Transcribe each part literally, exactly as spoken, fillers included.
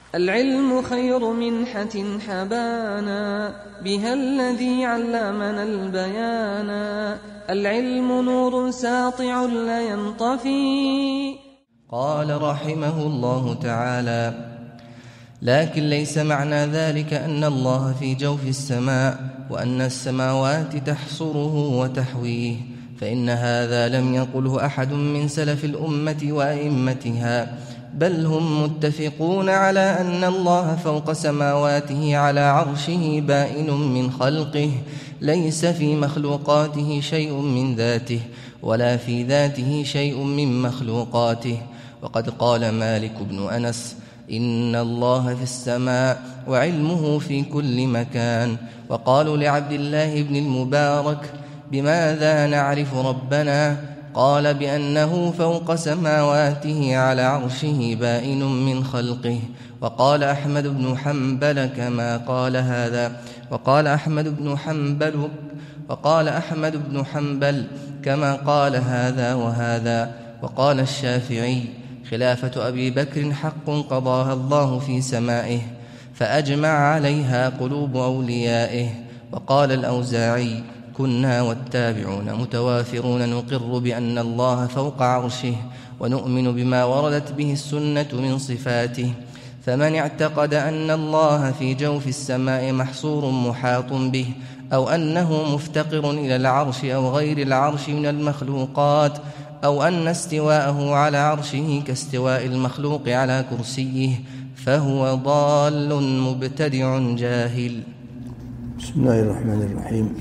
العلم خير منحة حبانا بها الذي علمنا البيانا، العلم نور ساطع لا ينطفي. قال رحمه الله تعالى: لكن ليس معنى ذلك أن الله في جوف السماء وأن السماوات تحصره وتحويه، فإن هذا لم يقله أحد من سلف الأمة وأئمتها، بل هم متفقون على أن الله فوق سماواته على عرشه بائن من خلقه، ليس في مخلوقاته شيء من ذاته ولا في ذاته شيء من مخلوقاته. وقد قال مالك بن أنس: إن الله في السماء وعلمه في كل مكان. وقالوا لعبد الله بن المبارك: بماذا نعرف ربنا؟ قال: بأنه فوق سماواته على عرشه بائن من خلقه. وقال أحمد بن حنبل كما قال هذا وقال أحمد بن حنبل وقال أحمد بن حنبل كما قال هذا وهذا. وقال الشافعي: خلافة أبي بكر حق قضاها الله في سمائه، فأجمع عليها قلوب أوليائه. وقال الأوزاعي: كنا والتابعون متوافرون نقر بأن الله فوق عرشه، ونؤمن بما وردت به السنة من صفاته. فمن اعتقد أن الله في جوف السماء محصور محاط به، أو أنه مفتقر إلى العرش أو غير العرش من المخلوقات، أو أن استواءه على عرشه كاستواء المخلوق على كرسيه، فهو ضال مبتدع جاهل. بسم الله الرحمن الرحيم.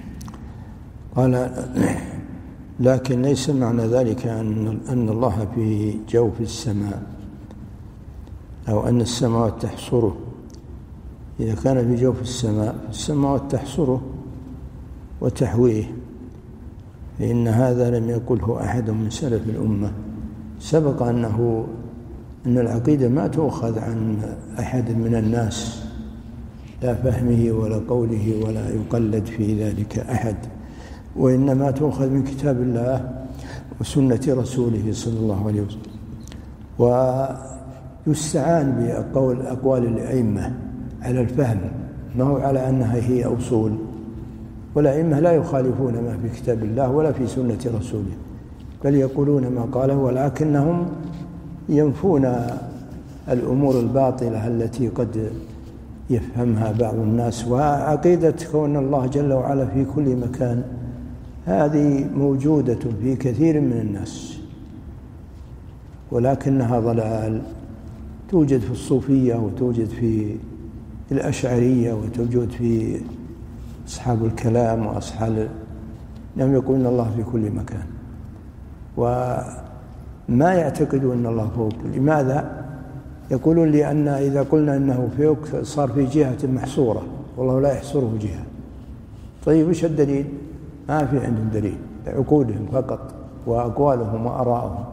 قال: لكن ليس معنى ذلك أن أن الله في جوف السماء أو أن السماوات تحصره. إذا كان في جوف السماء السماوات تحصره وتحويه، فإن هذا لم يقله أحد من سلف الأمة. سبق أنه أن العقيدة ما تؤخذ عن أحد من الناس، لا فهمه ولا قوله، ولا يقلد في ذلك أحد، وإنما تؤخذ من كتاب الله وسنة رسوله صلى الله عليه وسلم، ويستعان بأقوال أقوال الأئمة على الفهم، ما هو على أنها هي أصول. والأئمة لا يخالفون ما في كتاب الله ولا في سنة رسوله، بل يقولون ما قاله، ولكنهم ينفون الأمور الباطلة التي قد يفهمها بعض الناس. وعقيدة كون الله جل وعلا في كل مكان هذه موجودة في كثير من الناس، ولكنها ضلال. توجد في الصوفية، وتوجد في الأشعرية، وتوجد في أصحاب الكلام وأصحاب لم يقولون الله في كل مكان، وما يعتقدون أن الله فوق. لماذا؟ يقولون لأن إذا قلنا أنه فوق صار في جهة محصورة، والله لا يحصره جهة. طيب وش الدليل؟ ما في عندهم دليل، عقولهم فقط وأقوالهم وأراءهم.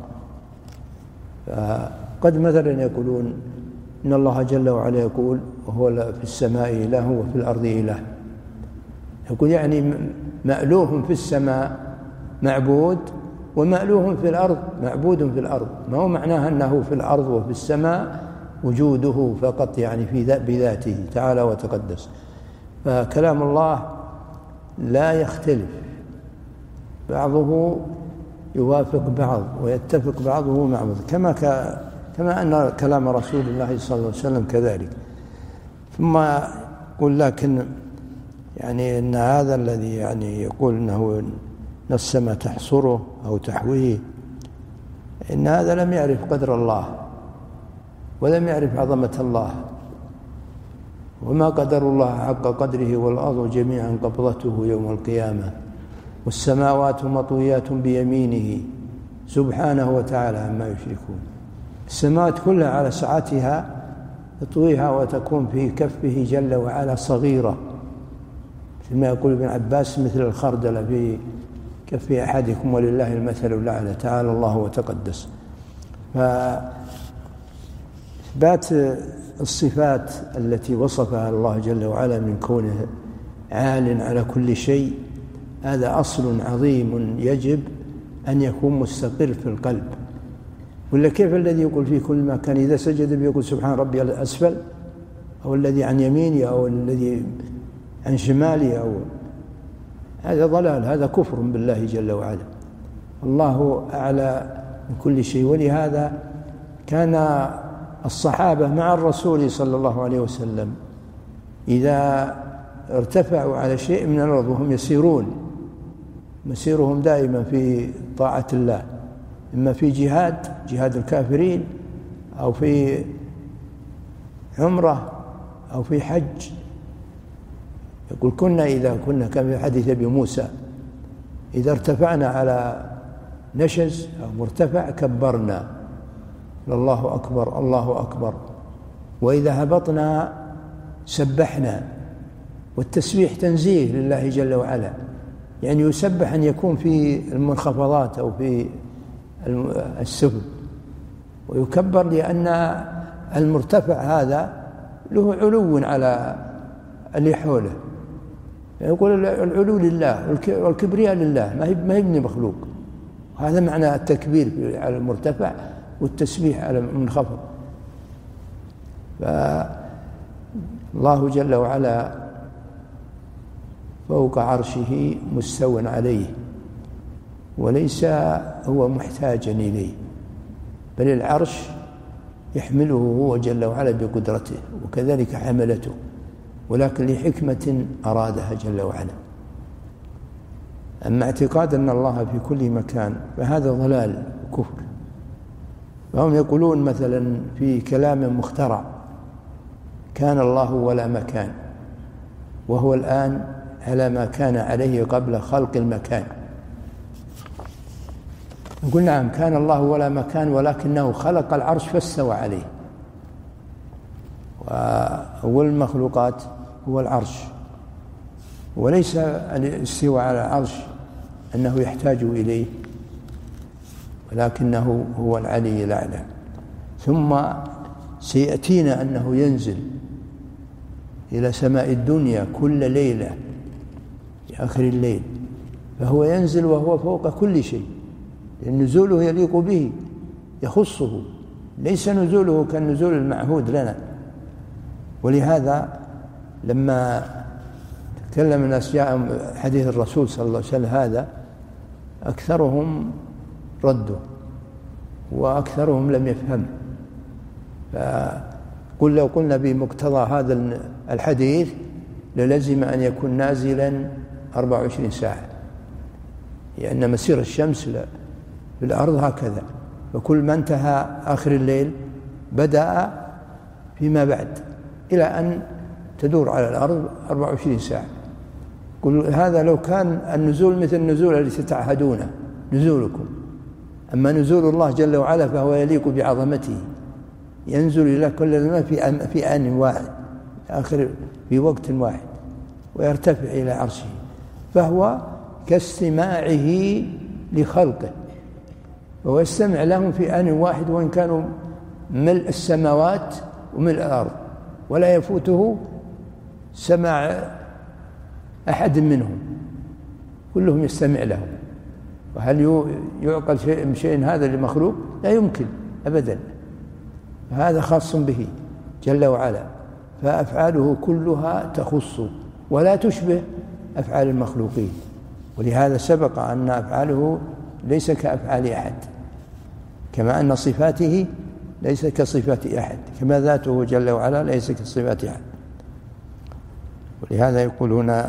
قد مثلا يقولون إن الله جل وعلا يقول: وهو في السماء إله وفي الأرض إله. يقول يعني مألوه في السماء معبود، ومألوه في الأرض معبود في الأرض. ما هو معناها أنه في الأرض وفي السماء وجوده فقط، يعني في بذاته تعالى وتقدس. فكلام الله لا يختلف، بعضه يوافق بعض ويتفق بعضه مع بعض، كما كما أن كلام رسول الله صلى الله عليه وسلم كذلك. ثم يقول: لكن يعني أن هذا الذي يعني يقول أنه أن السماء تحصره أو تحويه، إن هذا لم يعرف قدر الله ولم يعرف عظمة الله، وما قدر الله حق قدره، والأرض جميعا قبضته يوم القيامة، والسماوات مطويات بيمينه سبحانه وتعالى عما يشركون. السماوات كلها على سعتها تطويها وتكون في كفه جل وعلا صغيرة، كما يقول ابن عباس: مثل الخردل في كف أحدكم ولله المثل الأعلى تعالى الله وتقدس. فإثبات الصفات التي وصفها الله جل وعلا من كونه عال على كل شيء، هذا أصل عظيم يجب أن يكون مستقر في القلب، ولا كيف الذي يقول في كل مكان إذا سجد بيقول سبحان ربي الأسفل، أو الذي عن يميني، أو الذي عن شمالي، أو هذا ضلال، هذا كفر بالله جل وعلا. الله أعلى من كل شيء. ولهذا كان الصحابة مع الرسول صلى الله عليه وسلم إذا ارتفعوا على شيء من الأرض وهم يسيرون، مسيرهم دائما في طاعة الله، إما في جهاد جهاد الكافرين، أو في عمرة، أو في حج. يقول كنا إذا كنا كما في حديث أبي موسى إذا ارتفعنا على نشز أو مرتفع كبرنا الله أكبر الله أكبر، وإذا هبطنا سبحنا. والتسبيح تنزيه لله جل وعلا، يعني يسبح أن يكون في المنخفضات أو في السفل، ويكبر لأن المرتفع هذا له علو على اللي حوله. يقول العلو لله والكبرياء لله، ما هي ما هي من مخلوق. هذا معنى التكبير على المرتفع والتسبيح على المنخفض. فالله جل وعلا فوق عرشه مستو عليه، وليس هو محتاجا إليه، بل العرش يحمله هو جل وعلا بقدرته، وكذلك حملته، ولكن لحكمة أرادها جل وعلا. أما اعتقاد أن الله في كل مكان فهذا ضلال وكفر. فهم يقولون مثلا في كلام مخترع كان الله ولا مكان، وهو الآن على ما كان عليه قبل خلق المكان. نقول نعم، كان الله ولا مكان، ولكنه خلق العرش فاستوى عليه، وأول المخلوقات هو العرش، وليس الاستواء على العرش أنه يحتاج إليه، ولكنه هو العلي الأعلى. ثم سيأتينا أنه ينزل إلى سماء الدنيا كل ليلة في آخر الليل، فهو ينزل وهو فوق كل شيء، لأن نزوله يليق به يخصه، ليس نزوله كالنزول المعهود لنا. ولهذا لما تكلم الناس جاء حديث الرسول صلى الله عليه وسلم هذا أكثرهم ردوا وأكثرهم لم يفهم. فقل لو قلنا بمقتضى هذا الحديث للزم أن يكون نازلا أربع وعشرين ساعة، لأن مسير الشمس في الأرض هكذا، فكل ما انتهى آخر الليل بدأ فيما بعد إلى أن تدور على الأرض أربع وعشرين ساعة. قل هذا لو كان النزول مثل النزول الذي تعهدونه نزولكم، أما نزول الله جل وعلا فهو يليق بعظمته، ينزل إلى كل ما في في آن واحد آخر في وقت واحد، ويرتفع إلى عرشه، فهو كاستماعه لخلقه، وهو يستمع لهم في آن واحد، وإن كانوا ملء السماوات وملء الأرض، ولا يفوته سماع أحد منهم، كلهم يستمع لهم. وهل يعقل شيء من شيء هذا لمخلوق؟ لا يمكن أبدا، هذا خاص به جل وعلا، فأفعاله كلها تخص ولا تشبه أفعال المخلوقين. ولهذا سبق أن أفعاله ليس كأفعال أحد، كما أن صفاته ليس كصفات أحد، كما ذاته جل وعلا ليس كصفات أحد. ولهذا يقولون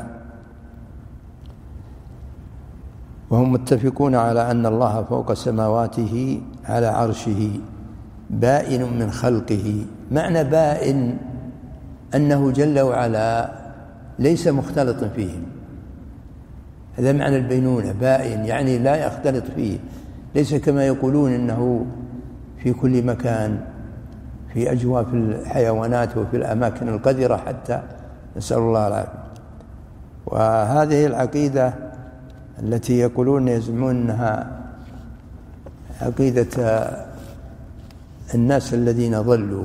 وهم متفقون على أن الله فوق سماواته على عرشه بائن من خلقه. معنى بائن أنه جل وعلا ليس مختلط فيهم، هذا معنى البينونة، بائن يعني لا يختلط فيه، ليس كما يقولون إنه في كل مكان في أجواف الحيوانات وفي الأماكن القذرة حتى، نسأل الله العافية. وهذه العقيدة التي يقولون يزعمون أنها عقيدة الناس الذين ضلوا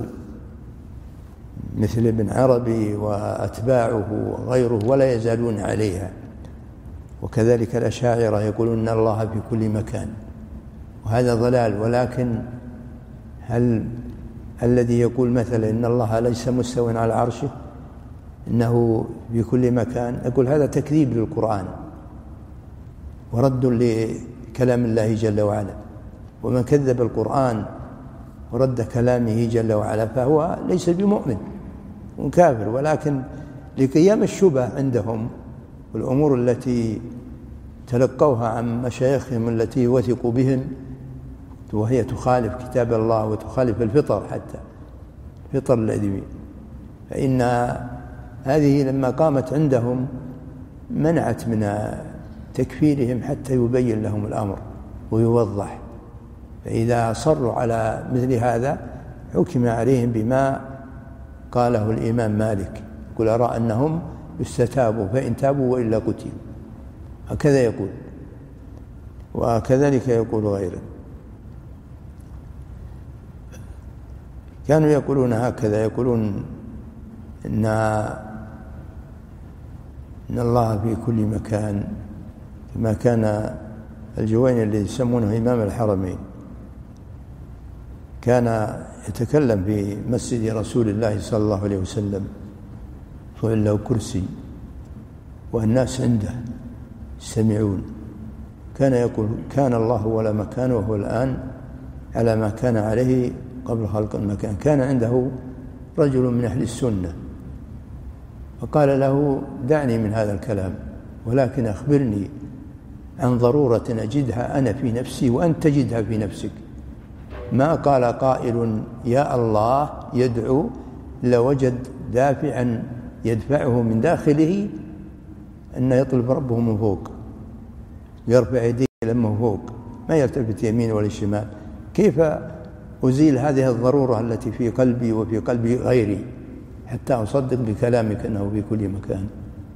مثل ابن عربي وأتباعه وغيره ولا يزالون عليها، وكذلك الأشاعرة يقولون أن الله في كل مكان، وهذا ضلال. ولكن هل الذي يقول مثلا إن الله ليس مستوٍ على عرشه إنه في كل مكان، أقول هذا تكذيب للقرآن ورد لكلام الله جل وعلا. ومن كذب القرآن ورد كلامه جل وعلا فهو ليس بمؤمن وكافر، ولكن لقيام الشبه عندهم والأمور التي تلقوها عن مشايخهم التي وثقوا بهم وهي تخالف كتاب الله وتخالف الفطر، حتى الفطر الذي، فإن هذه لما قامت عندهم منعت من تكفيرهم حتى يبين لهم الأمر ويوضح. فإذا صروا على مثل هذا حكم عليهم بما قاله الإمام مالك، قل أرى أنهم يستتابوا فإن تابوا وإلا قتلوا، هكذا يقول، وكذلك يقول غيره. كانوا يقولون هكذا، يقولون إن إن الله في كل مكان، كما كان الجويني الذي يسمونه إمام الحرمين كان يتكلم في مسجد رسول الله صلى الله عليه وسلم، فإن له كرسي والناس عنده يستمعون، كان يقول كان الله ولا مكان وهو الآن على ما كان عليه قبل خلق المكان. كان عنده رجل من أهل السنة فقال له دعني من هذا الكلام، ولكن أخبرني عن ضرورة أجدها أنا في نفسي وأنت تجدها في نفسك. ما قال قائل يا الله يدعو لوجد دافعا يدفعه من داخله أن يطلب ربه من فوق، يرفع يديه لما فوق، ما يلتفت يمين ولا شمال. كيف أزيل هذه الضرورة التي في قلبي وفي قلب غيري حتى أصدق بكلامك أنه في كل مكان؟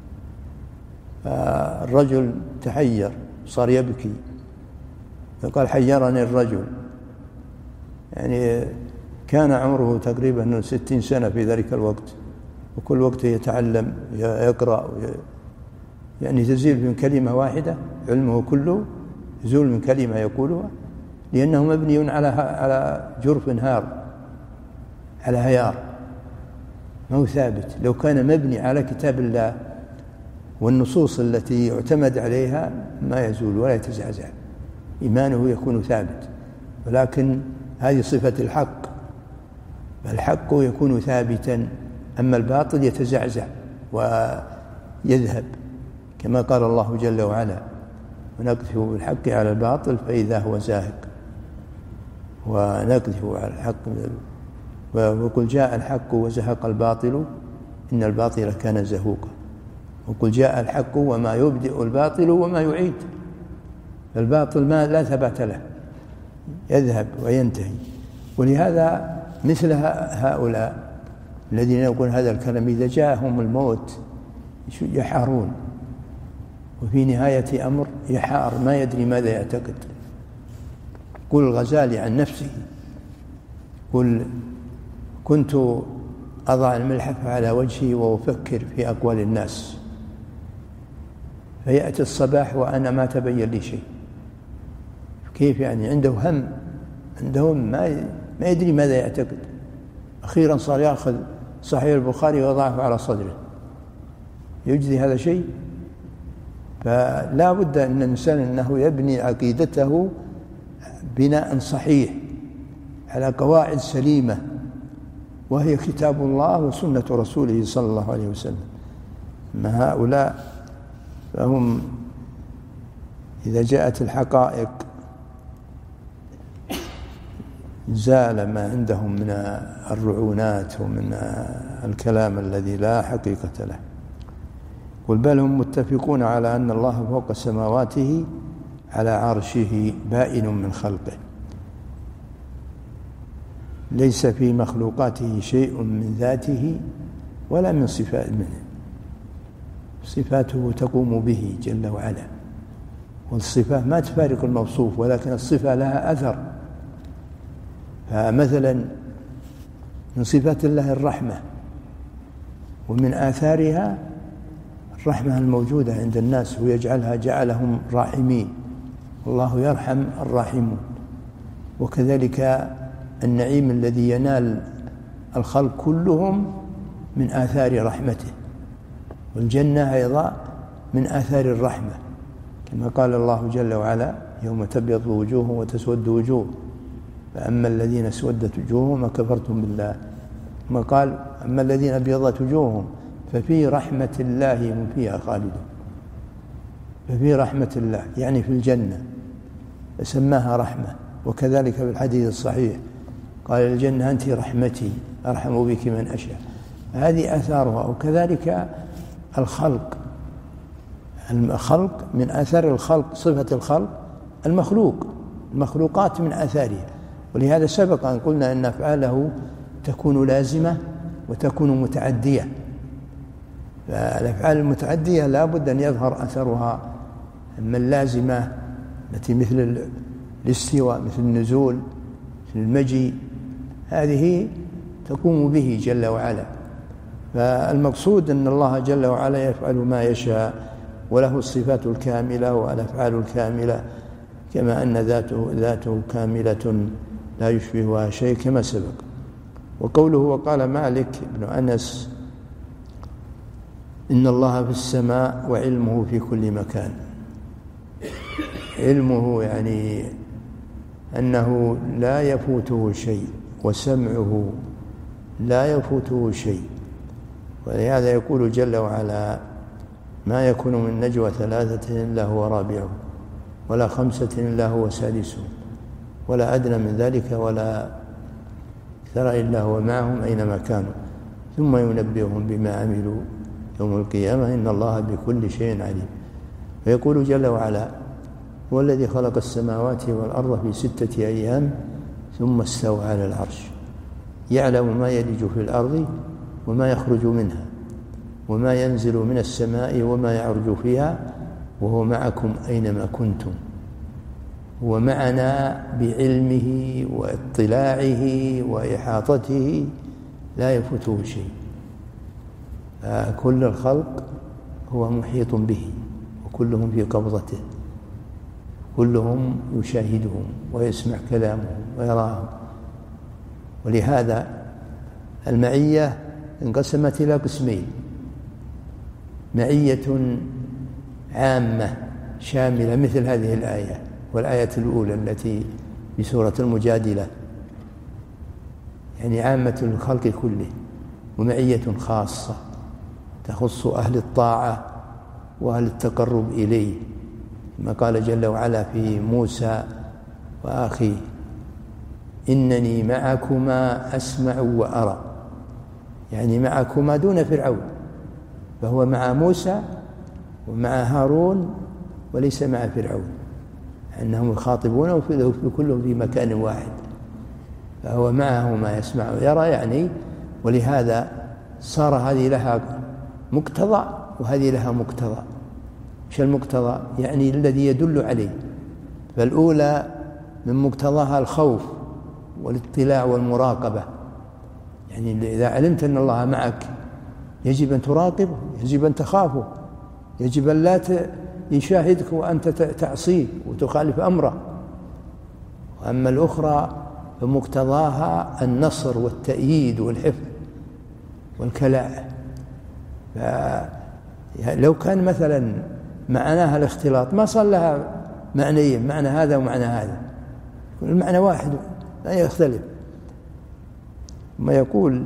الرجل تحير، صار يبكي، فقال حيرني الرجل، يعني كان عمره تقريبا ستين سنة في ذلك الوقت، وكل وقت يتعلم يقرأ، يعني تزيل من كلمة واحدة علمه كله، يزول من كلمة يقولها، لأنه مبني على على جرف هار، على هيار، ما هو ثابت. لو كان مبني على كتاب الله والنصوص التي يعتمد عليها ما يزول ولا يتزعزع، إيمانه يكون ثابت. ولكن هذه صفة الحق، الحق يكون ثابتا، أما الباطل يتزعزع ويذهب، كما قال الله جل وعلا ونقذف بالحق على الباطل فإذا هو زاهق، ونقذف على الحق وقل جاء الحق وزهق الباطل إن الباطل كان زهوقا، وقل جاء الحق وما يبدئ الباطل وما يعيد. الباطل ما لا ثبات له، يذهب وينتهي. ولهذا مثل هؤلاء الذين يقولون هذا الكلام إذا جاءهم الموت يحارون، وفي نهاية أمر يحار ما يدري ماذا يعتقد. قل الغزالي عن نفسه، قل كنت أضع الملحف على وجهي وأفكر في أقوال الناس، فيأتي الصباح وأنا ما تبين لي شيء. كيف يعني؟ عنده هم، عنده ما ما يدري ماذا يعتقد. أخيرا صار يأخذ صحيح البخاري ويضعه على صدره، يجزي هذا شيء؟ فلا بد أن الإنسان أنه يبني عقيدته بناء صحيح على قواعد سليمة، وهي كتاب الله وسنة رسوله صلى الله عليه وسلم. أما هؤلاء فهم إذا جاءت الحقائق زال ما عندهم من الرعونات ومن الكلام الذي لا حقيقة له. قل بل هم متفقون على أن الله فوق سماواته على عرشه بائن من خلقه، ليس في مخلوقاته شيء من ذاته ولا من صفات منه، صفاته تقوم به جل وعلا، والصفة ما تفارق الموصوف، ولكن الصفة لها أثر. فمثلا من صفات الله الرحمة، ومن آثارها الرحمة الموجودة عند الناس، ويجعلها جعلهم راحمين، والله يرحم الراحمون. وكذلك النعيم الذي ينال الخلق كلهم من آثار رحمته، والجنة أيضا من آثار الرحمة، كما قال الله جل وعلا: يوم تبيض وجوه وتسود وجوه، فأما الذين اسودت وجوههم كفرتم بالله، ثم قال: أما الذين ابيضت وجوههم ففي رحمة الله هم فيها خالدون. ففي رحمة الله يعني في الجنة، فسماها رحمة. وكذلك في الحديث الصحيح قال: الجنة أنت رحمتي أرحم بك من أشاء. هذه آثارها. وكذلك الخلق، الخلق من آثار الخلق، صفة الخلق المخلوق، المخلوقات من آثارها. ولهذا سبق أن قلنا أن أفعاله تكون لازمة وتكون متعدية، فالأفعال المتعدية لا بد أن يظهر أثرها. أما اللازمة التي مثل الاستواء، مثل النزول، مثل المجيء، هذه تقوم به جل وعلا. فالمقصود أن الله جل وعلا يفعل ما يشاء، وله الصفات الكاملة والأفعال الكاملة، كما أن ذاته, ذاته كاملة لا يشبهها شيء كما سبق. وقوله: وقال مالك بن أنس: إن الله في السماء وعلمه في كل مكان. علمه يعني أنه لا يفوته شيء، وسمعه لا يفوته شيء. ولهذا يقول جل وعلا: ما يكون من نجوى ثلاثة إلا هو رابعهم، ولا خمسة إلا هو سادسهم، ولا أدنى من ذلك ولا أكثر إلا هو معهم أينما كانوا، ثم ينبئهم بما عملوا يوم القيامة، إن الله بكل شيء عليم. ويقول جل وعلا: هو الذي خلق السماوات والأرض في ستة أيام ثم استوى على العرش، يعلم ما يلج في الأرض وما يخرج منها وما ينزل من السماء وما يعرج فيها، وهو معكم أينما كنتم. هو معنا بعلمه واطلاعه وإحاطته، لا يفوته شيء. كل الخلق هو محيط به، وكلهم في قبضته، كلهم يشاهدهم ويسمع كلامهم ويراهم. ولهذا المعية انقسمت إلى قسمين: معية عامة شاملة مثل هذه الآية، والآية الأولى التي في سورة المجادلة، يعني عامة الخلق كله، ومعية خاصة تخص أهل الطاعة وأهل التقرب إليه، كما قال جل وعلا في موسى وأخيه: إنني معكما أسمع وأرى، يعني معكما دون فرعون، فهو مع موسى ومع هارون وليس مع فرعون، أنهم يخاطبونه في كلهم في مكان واحد، فهو معهما يسمع ويرى يعني. ولهذا صار هذه لها مقتضى وهذه لها مقتضى. ايش المقتضى؟ يعني الذي يدل عليه. فالأولى من مقتضاها الخوف والاطلاع والمراقبة، يعني إذا علمت أن الله معك يجب أن تراقبه، يجب أن تخافه، يجب أن لا يشاهدك وأنت تعصيه وتخالف أمره. وأما الأخرى فمقتضاها النصر والتأييد والحفظ والكلاء. لو كان مثلا معناها الاختلاط ما صار لها معنيين، معنى هذا ومعنى هذا، المعنى واحد لا يختلف. ما يقول: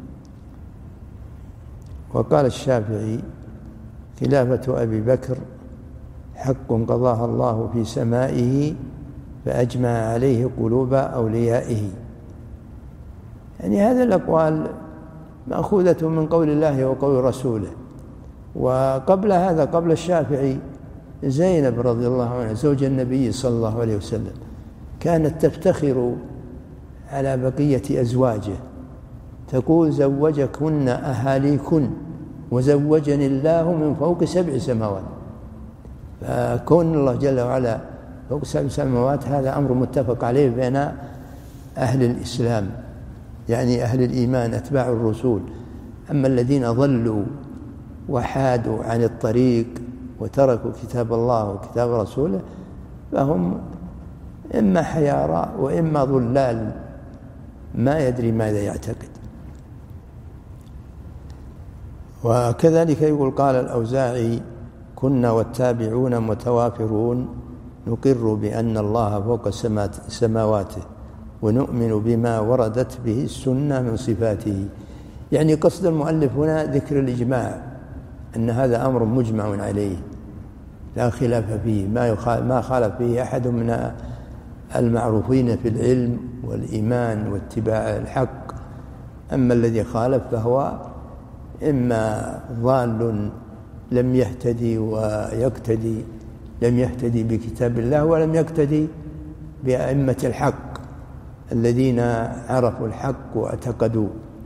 وقال الشافعي: خلافة أبي بكر حق قضاها الله في سمائه فأجمع عليه قلوب أوليائه. يعني هذا الأقوال مأخوذة من قول الله وقول رسوله. وقبل هذا، قبل الشافعي، زينب رضي الله عنها زوج النبي صلى الله عليه وسلم كانت تفتخر على بقية أزواجه، تقول: زوجكن أهاليكن وزوجني الله من فوق سبع سماوات. فكون الله جل وعلا فوق سبع سماوات هذا أمر متفق عليه بين أهل الإسلام، يعني أهل الإيمان أتباع الرسول. أما الذين ضلوا وحادوا عن الطريق وتركوا كتاب الله وكتاب رسوله فهم إما حيارى وإما ضلال ما يدري ماذا يعتقد. وكذلك يقول قال الأوزاعي: كنا والتابعون متوافرون نقر بأن الله فوق سماواته ونؤمن بما وردت به السنة من صفاته. يعني قصد المؤلف هنا ذكر الإجماع، أن هذا أمر مجمع عليه لا خلاف فيه، ما خالف فيه أحد من المعروفين في العلم والإيمان واتباع الحق. أما الذي خالف فهو إما ضال لم يهتدي ويقتدي لم يهتدي بكتاب الله ولم يقتدي بأئمة الحق الذين عرفوا الحق واعتقدوا.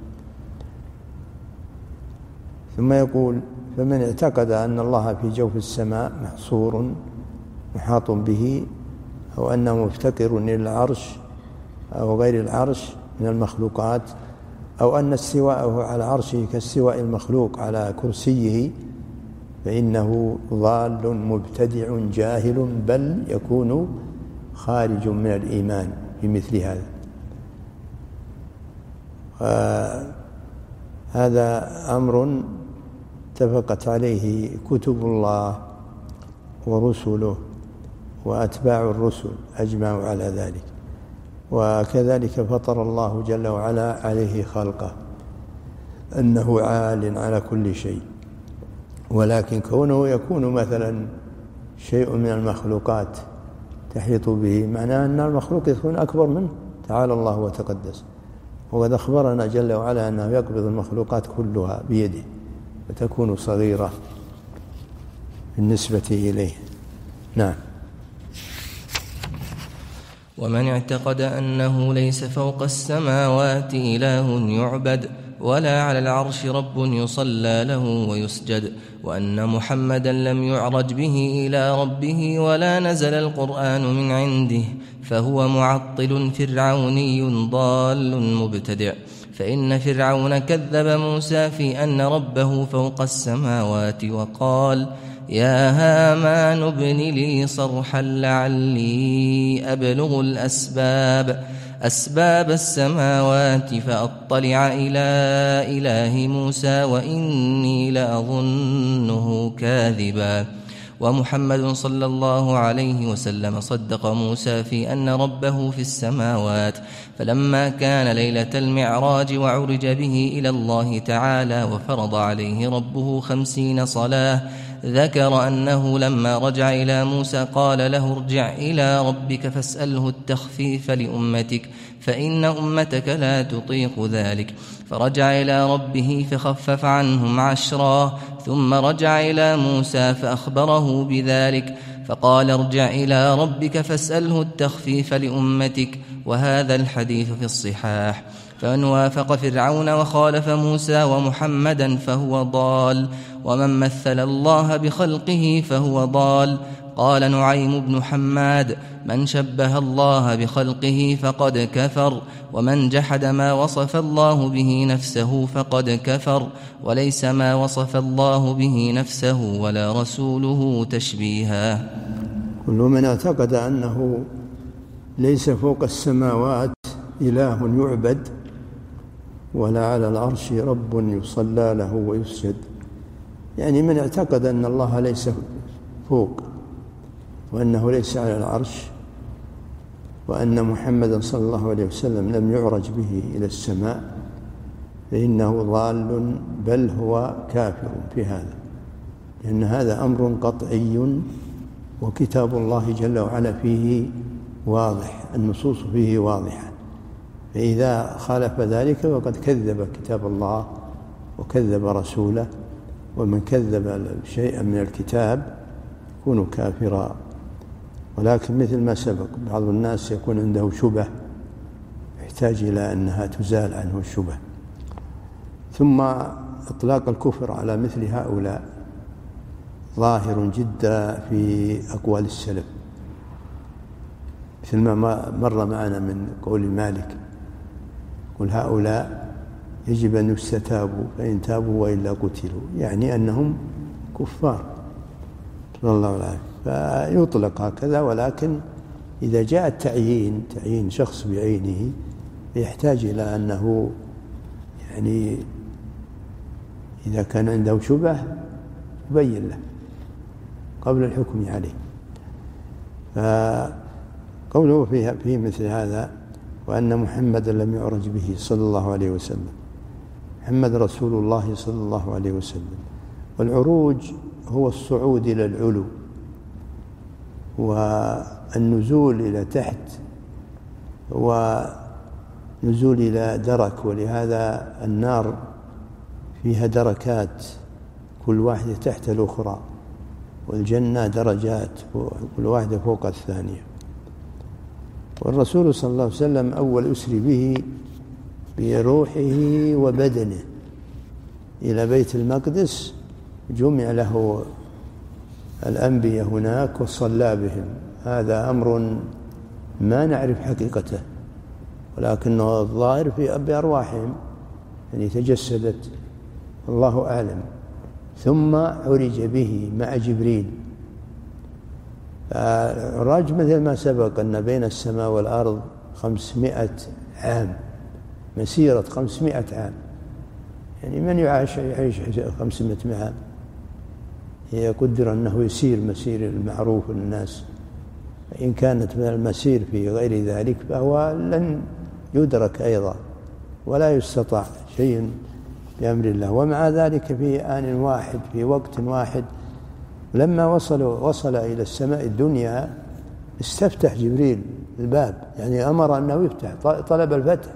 ثم يقول: فمن اعتقد أن الله في جوف السماء محصور محاط به، أو أنه مفتقر إلى العرش أو غير العرش من المخلوقات، أو أن استواءه على عرشه كاستواء المخلوق على كرسيه، فإنه ضال مبتدع جاهل، بل يكون خارج من الإيمان في مثل هذا. هذا أمر اتفقت عليه كتب الله ورسله وأتباع الرسل أجمعوا على ذلك. وكذلك فطر الله جل وعلا عليه خلقه أنه عال على كل شيء، ولكن كونه يكون مثلا شيء من المخلوقات تحيط به معناه أن المخلوق يكون أكبر منه، تعالى الله وتقدس. وقد أخبرنا جل وعلا أنه يقبض المخلوقات كلها بيده وتكون صغيرة بالنسبة إليه. نعم. ومن اعتقد أنه ليس فوق السماوات إله يعبد ولا على العرش رب يصلى له ويسجد، وأن محمدا لم يعرج به إلى ربه ولا نزل القرآن من عنده، فهو معطل فرعوني ضال مبتدع. فإن فرعون كذب موسى في أن ربه فوق السماوات وقال: يا هامان ابن لي صرحا لعلي أبلغ الأسباب أسباب السماوات فأطلع إلى إله موسى وإني لأظنه كاذبا. ومحمد صلى الله عليه وسلم صدق موسى في أن ربه في السماوات. فلما كان ليلة المعراج وعرج به إلى الله تعالى وفرض عليه ربه خمسين صلاة، ذكر أنه لما رجع إلى موسى قال له: ارجع إلى ربك فاسأله التخفيف لأمتك فإن أمتك لا تطيق ذلك. فرجع إلى ربه فخفف عنهم عشرا، ثم رجع إلى موسى فأخبره بذلك فقال: ارجع إلى ربك فاسأله التخفيف لأمتك. وهذا الحديث في الصحاح. فمن وافق فرعون وخالف موسى ومحمدا فهو ضال، ومن مثل الله بخلقه فهو ضال. قال نعيم بن حماد: من شبه الله بخلقه فقد كفر، ومن جحد ما وصف الله به نفسه فقد كفر، وليس ما وصف الله به نفسه ولا رسوله تشبيها. كل من اعتقد أنه ليس فوق السماوات إله يعبد ولا على العرش رب يصلى له ويسجد، يعني من اعتقد أن الله ليس فوق وأنه ليس على العرش وأن محمدا صلى الله عليه وسلم لم يعرج به إلى السماء، فإنه ضال بل هو كافر في هذا، لأن هذا أمر قطعي وكتاب الله جل وعلا فيه واضح، النصوص فيه واضحة. فإذا خالف ذلك فقد كذب كتاب الله وكذب رسوله، ومن كذب شيئا من الكتاب يكون كافرا. ولكن مثل ما سبق بعض الناس يكون عنده شبه يحتاج إلى أنها تزال عنه الشبه. ثم إطلاق الكفر على مثل هؤلاء ظاهر جدا في أقوال السلف، مثل ما مر معنا من قول مالك: قل هؤلاء يجب أن يستتابوا فإن تابوا وإلا قتلوا، يعني أنهم كفار صلى الله عليه وسلم. فيطلق هكذا، ولكن إذا جاء التعيين تعيين شخص بعينه يحتاج إلى أنه يعني إذا كان عنده شبهة يبين له قبل الحكم عليه. فقوله فيه في مثل هذا وأن محمدا لم يعرج به صلى الله عليه وسلم، محمد رسول الله صلى الله عليه وسلم. والعروج هو الصعود إلى العلو والنزول إلى تحت ونزول إلى درك، ولهذا النار فيها دركات كل واحدة تحت الأخرى، والجنة درجات كل واحدة فوق الثانية. والرسول صلى الله عليه وسلم أول أسري به بروحه وبدنه إلى بيت المقدس، جمع له الأنبياء هناك وصلى بهم. هذا أمر ما نعرف حقيقته، ولكنه الظاهر في بأرواحهم يعني تجسدت، الله أعلم. ثم عرج به مع جبريل. العراج مثل ما سبق أن بين السماء والأرض خمسمائة عام، مسيرة خمسمائة عام، يعني من يعيش يعيش خمسمائة عام؟ هي قدر أنه يسير مسير المعروف للناس، إن كانت من المسير في غير ذلك فهو لن يدرك أيضا ولا يستطاع شيء بأمر الله. ومع ذلك في آن واحد في وقت واحد لما وصل وصل إلى السماء الدنيا استفتح جبريل الباب، يعني أمر أنه يفتح، طلب الفتح.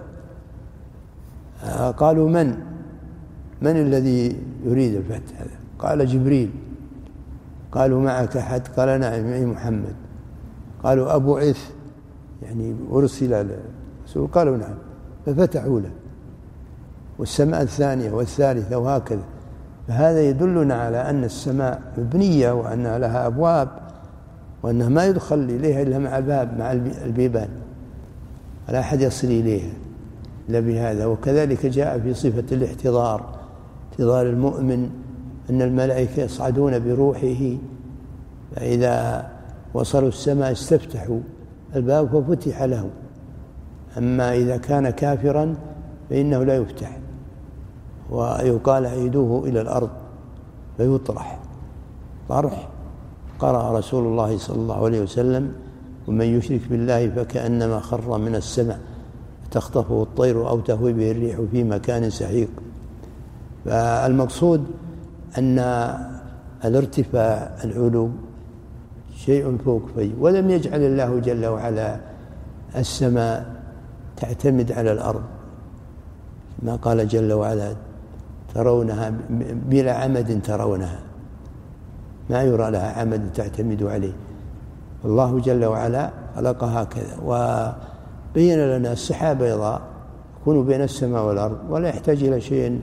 قالوا من من الذي يريد الفتح هذا؟ قال جبريل. قالوا معك أحد؟ قال نعم معي محمد. قالوا أبعث يعني أرسل الرسول؟ قالوا نعم. ففتحوا له، والسماء الثانية والثالثة وهكذا. فهذا يدلنا على أن السماء مبنية وأنها لها أبواب، وأنها ما يدخل إليها إلا مع الباب مع البيبان، ولا أحد يصل إليها إلا بهذا. وكذلك جاء في صفة الاحتضار، احتضار المؤمن، أن الملائكة يصعدون بروحه، فإذا وصلوا السماء استفتحوا الباب ففتح له. أما إذا كان كافرا فإنه لا يفتح، ويقال عيدوه إلى الأرض فيطرح طرح. قرأ رسول الله صلى الله عليه وسلم: ومن يشرك بالله فكأنما خر من السماء تخطفه الطير أو تهوي به الريح في مكان سحيق. فالمقصود أن الارتفاع العلو شيء فوق في، ولم يجعل الله جل وعلا السماء تعتمد على الأرض، ما قال جل وعلا: ترونها بلا عمد ترونها، ما يرى لها عمد تعتمد عليه. الله جل وعلا خلقها هكذا، وبين لنا السحاب بيضاء يكون بين السماء والأرض ولا يحتاج إلى شيء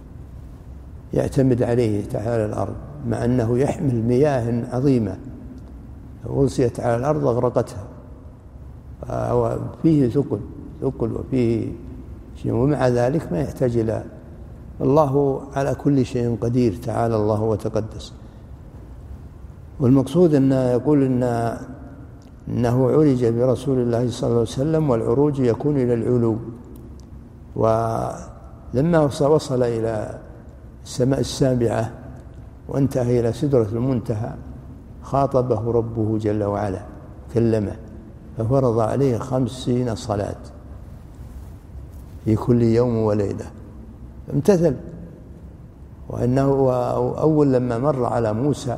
يعتمد عليه تعالى الأرض، مع أنه يحمل مياه عظيمة لو ألصقت على الأرض أغرقتها، وفيه ثقل ثقل وفيه شيء، ومع ذلك ما يحتاج إلى. الله على كل شيء قدير تعالى الله وتقدس. والمقصود أن يقول إن إنه عرج برسول الله صلى الله عليه وسلم، والعروج يكون إلى العلو. ولما وصل إلى السماء السابعة وانتهى إلى سدرة المنتهى خاطبه ربه جل وعلا، كلمه، ففرض عليه خمسين صلاة في كل يوم وليلة، امتثل. وأنه أول لما مر على موسى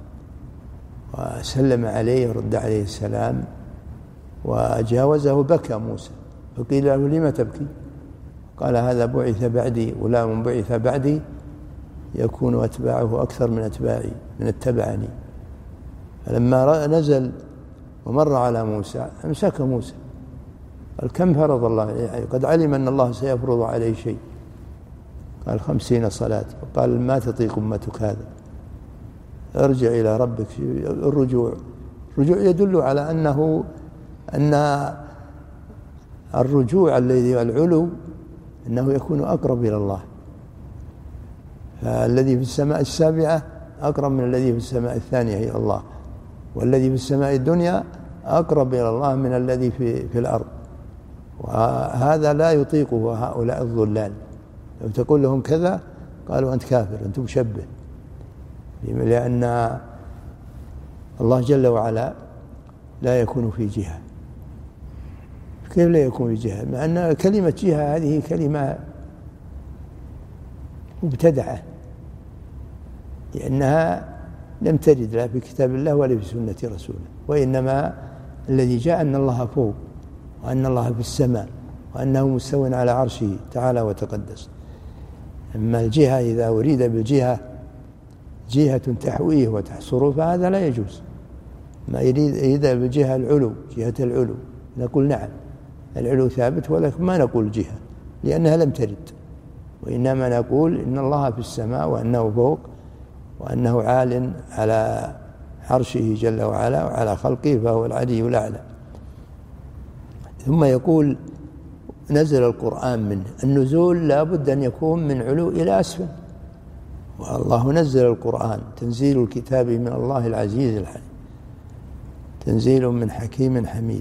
وسلم عليه ورد عليه السلام وجاوزه بكى موسى، فقيل له: لما تبكي؟ قال: هذا بعث بعدي، غلام بعث بعدي يكون أتباعه أكثر من أتباعي من اتبعني. فلما نزل ومر على موسى امسك موسى، قال: كم فرض الله عليه؟ قد علم أن الله سيفرض عليه شيء. قال: خمسين صلاة. قال: ما تطيق أمتك هذا، ارجع إلى ربك. الرجوع الرجوع يدل على أنه أن الرجوع الذي العلو أنه يكون أقرب إلى الله، فالذي في السماء السابعة أقرب من الذي في السماء الثانية إلى الله، والذي في السماء الدنيا أقرب إلى الله من الذي في, في الأرض. وهذا لا يطيقه هؤلاء الضلال. لو تقول لهم كذا قالوا أنت كافر، أنت مشبه، لأن الله جل وعلا لا يكون في جهة. كيف لا يكون في جهة؟ مع أن كلمة جهة هذه كلمة مبتدعة، لأنها لم ترد لا في كتاب الله ولا في سنة رسوله، وإنما الذي جاء أن الله فوق، وأن الله في السماء، وأنه مستو على عرشه تعالى وتقدس. أما الجهة إذا أريد بالجهة جهة تحويه وتحصره فهذا لا يجوز. ما يريد بالجهة العلو، جهة العلو، نقول نعم العلو ثابت، ولكن ما نقول جهة لأنها لم ترد، وإنما نقول إن الله في السماء وأنه فوق، وأنه عال على عرشه جل وعلا وعلى خلقه، فهو العلي الأعلى. ثم يقول نزل القرآن منه. النزول لا بد أن يكون من علو إلى أسفل، والله نزل القرآن تنزيل الكتاب من الله العزيز الحكيم، تنزيل من حكيم حميد.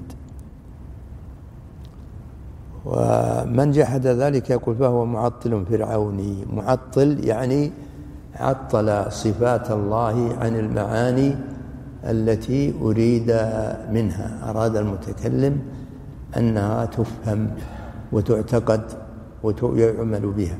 ومن جحد ذلك يقول فهو معطل فرعوني. معطل يعني عطل صفات الله عن المعاني التي أريد منها، أراد المتكلم أنها تفهم وتعتقد ويعمل بها.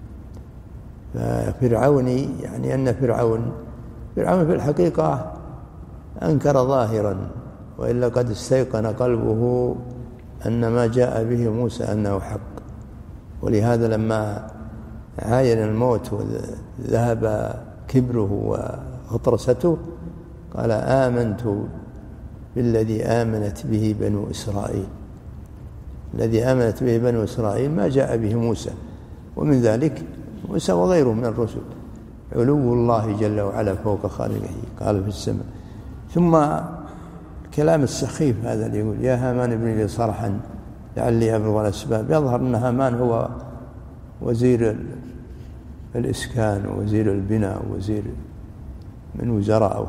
ففرعوني يعني أن فرعون فرعون في الحقيقة أنكر ظاهرا، وإلا قد استيقن قلبه أن ما جاء به موسى أنه حق. ولهذا لما عاين الموت وذهب كبره وغطرسته قال آمنت بالذي آمنت به بنو إسرائيل. الذي آمنت به بنو إسرائيل ما جاء به موسى، ومن ذلك موسى وغيره من الرسل علو الله جل وعلا فوق خالقه قال في السماء. ثم كلام السخيف هذا اللي يقول يا هامان ابن لي صرحا لعلي أبلغ الأسباب. يظهر أن هامان هو وزير الإسكان ووزير البناء ووزير من وزراءه،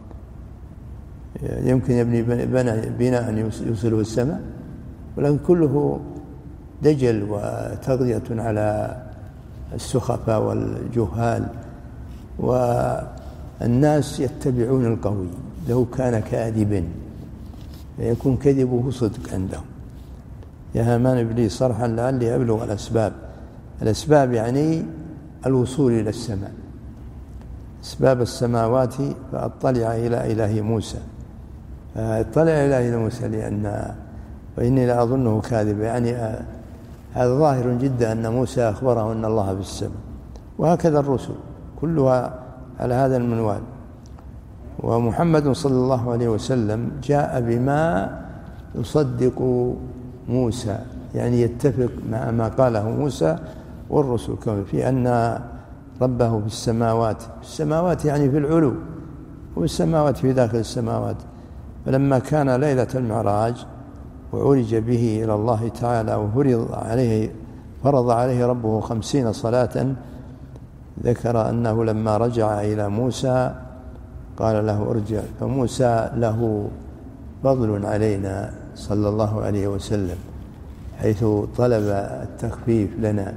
يمكن يبني بناء يوصله السماء، ولكن كله دجل وتغذية على السخفاء والجهال، والناس يتبعون القوي لو كان كاذبا فيكون كذبه صدق عندهم. يا هامان ابن لي صرحا لعلي أبلغ الأسباب. الأسباب يعني الوصول إلى السماء، أسباب السماوات فأطلع إلى إله موسى. فأطلع إلى إله موسى لأن وإني لأظنه كاذبا، يعني هذا ظاهر جدا أن موسى أخبره أن الله في السماء. وهكذا الرسل كلها على هذا المنوال. ومحمد صلى الله عليه وسلم جاء بما يصدق موسى، يعني يتفق مع ما قاله موسى والرسل في أن ربه في السماوات. في السماوات يعني في العلو، والسماوات في داخل السماوات. فلما كان ليلة المعراج وعرج به إلى الله تعالى وفرض عليه فرض عليه ربه خمسين صلاة، ذكر أنه لما رجع إلى موسى قال له ارجع. فموسى له فضل علينا صلى الله عليه وسلم، حيث طلب التخفيف لنا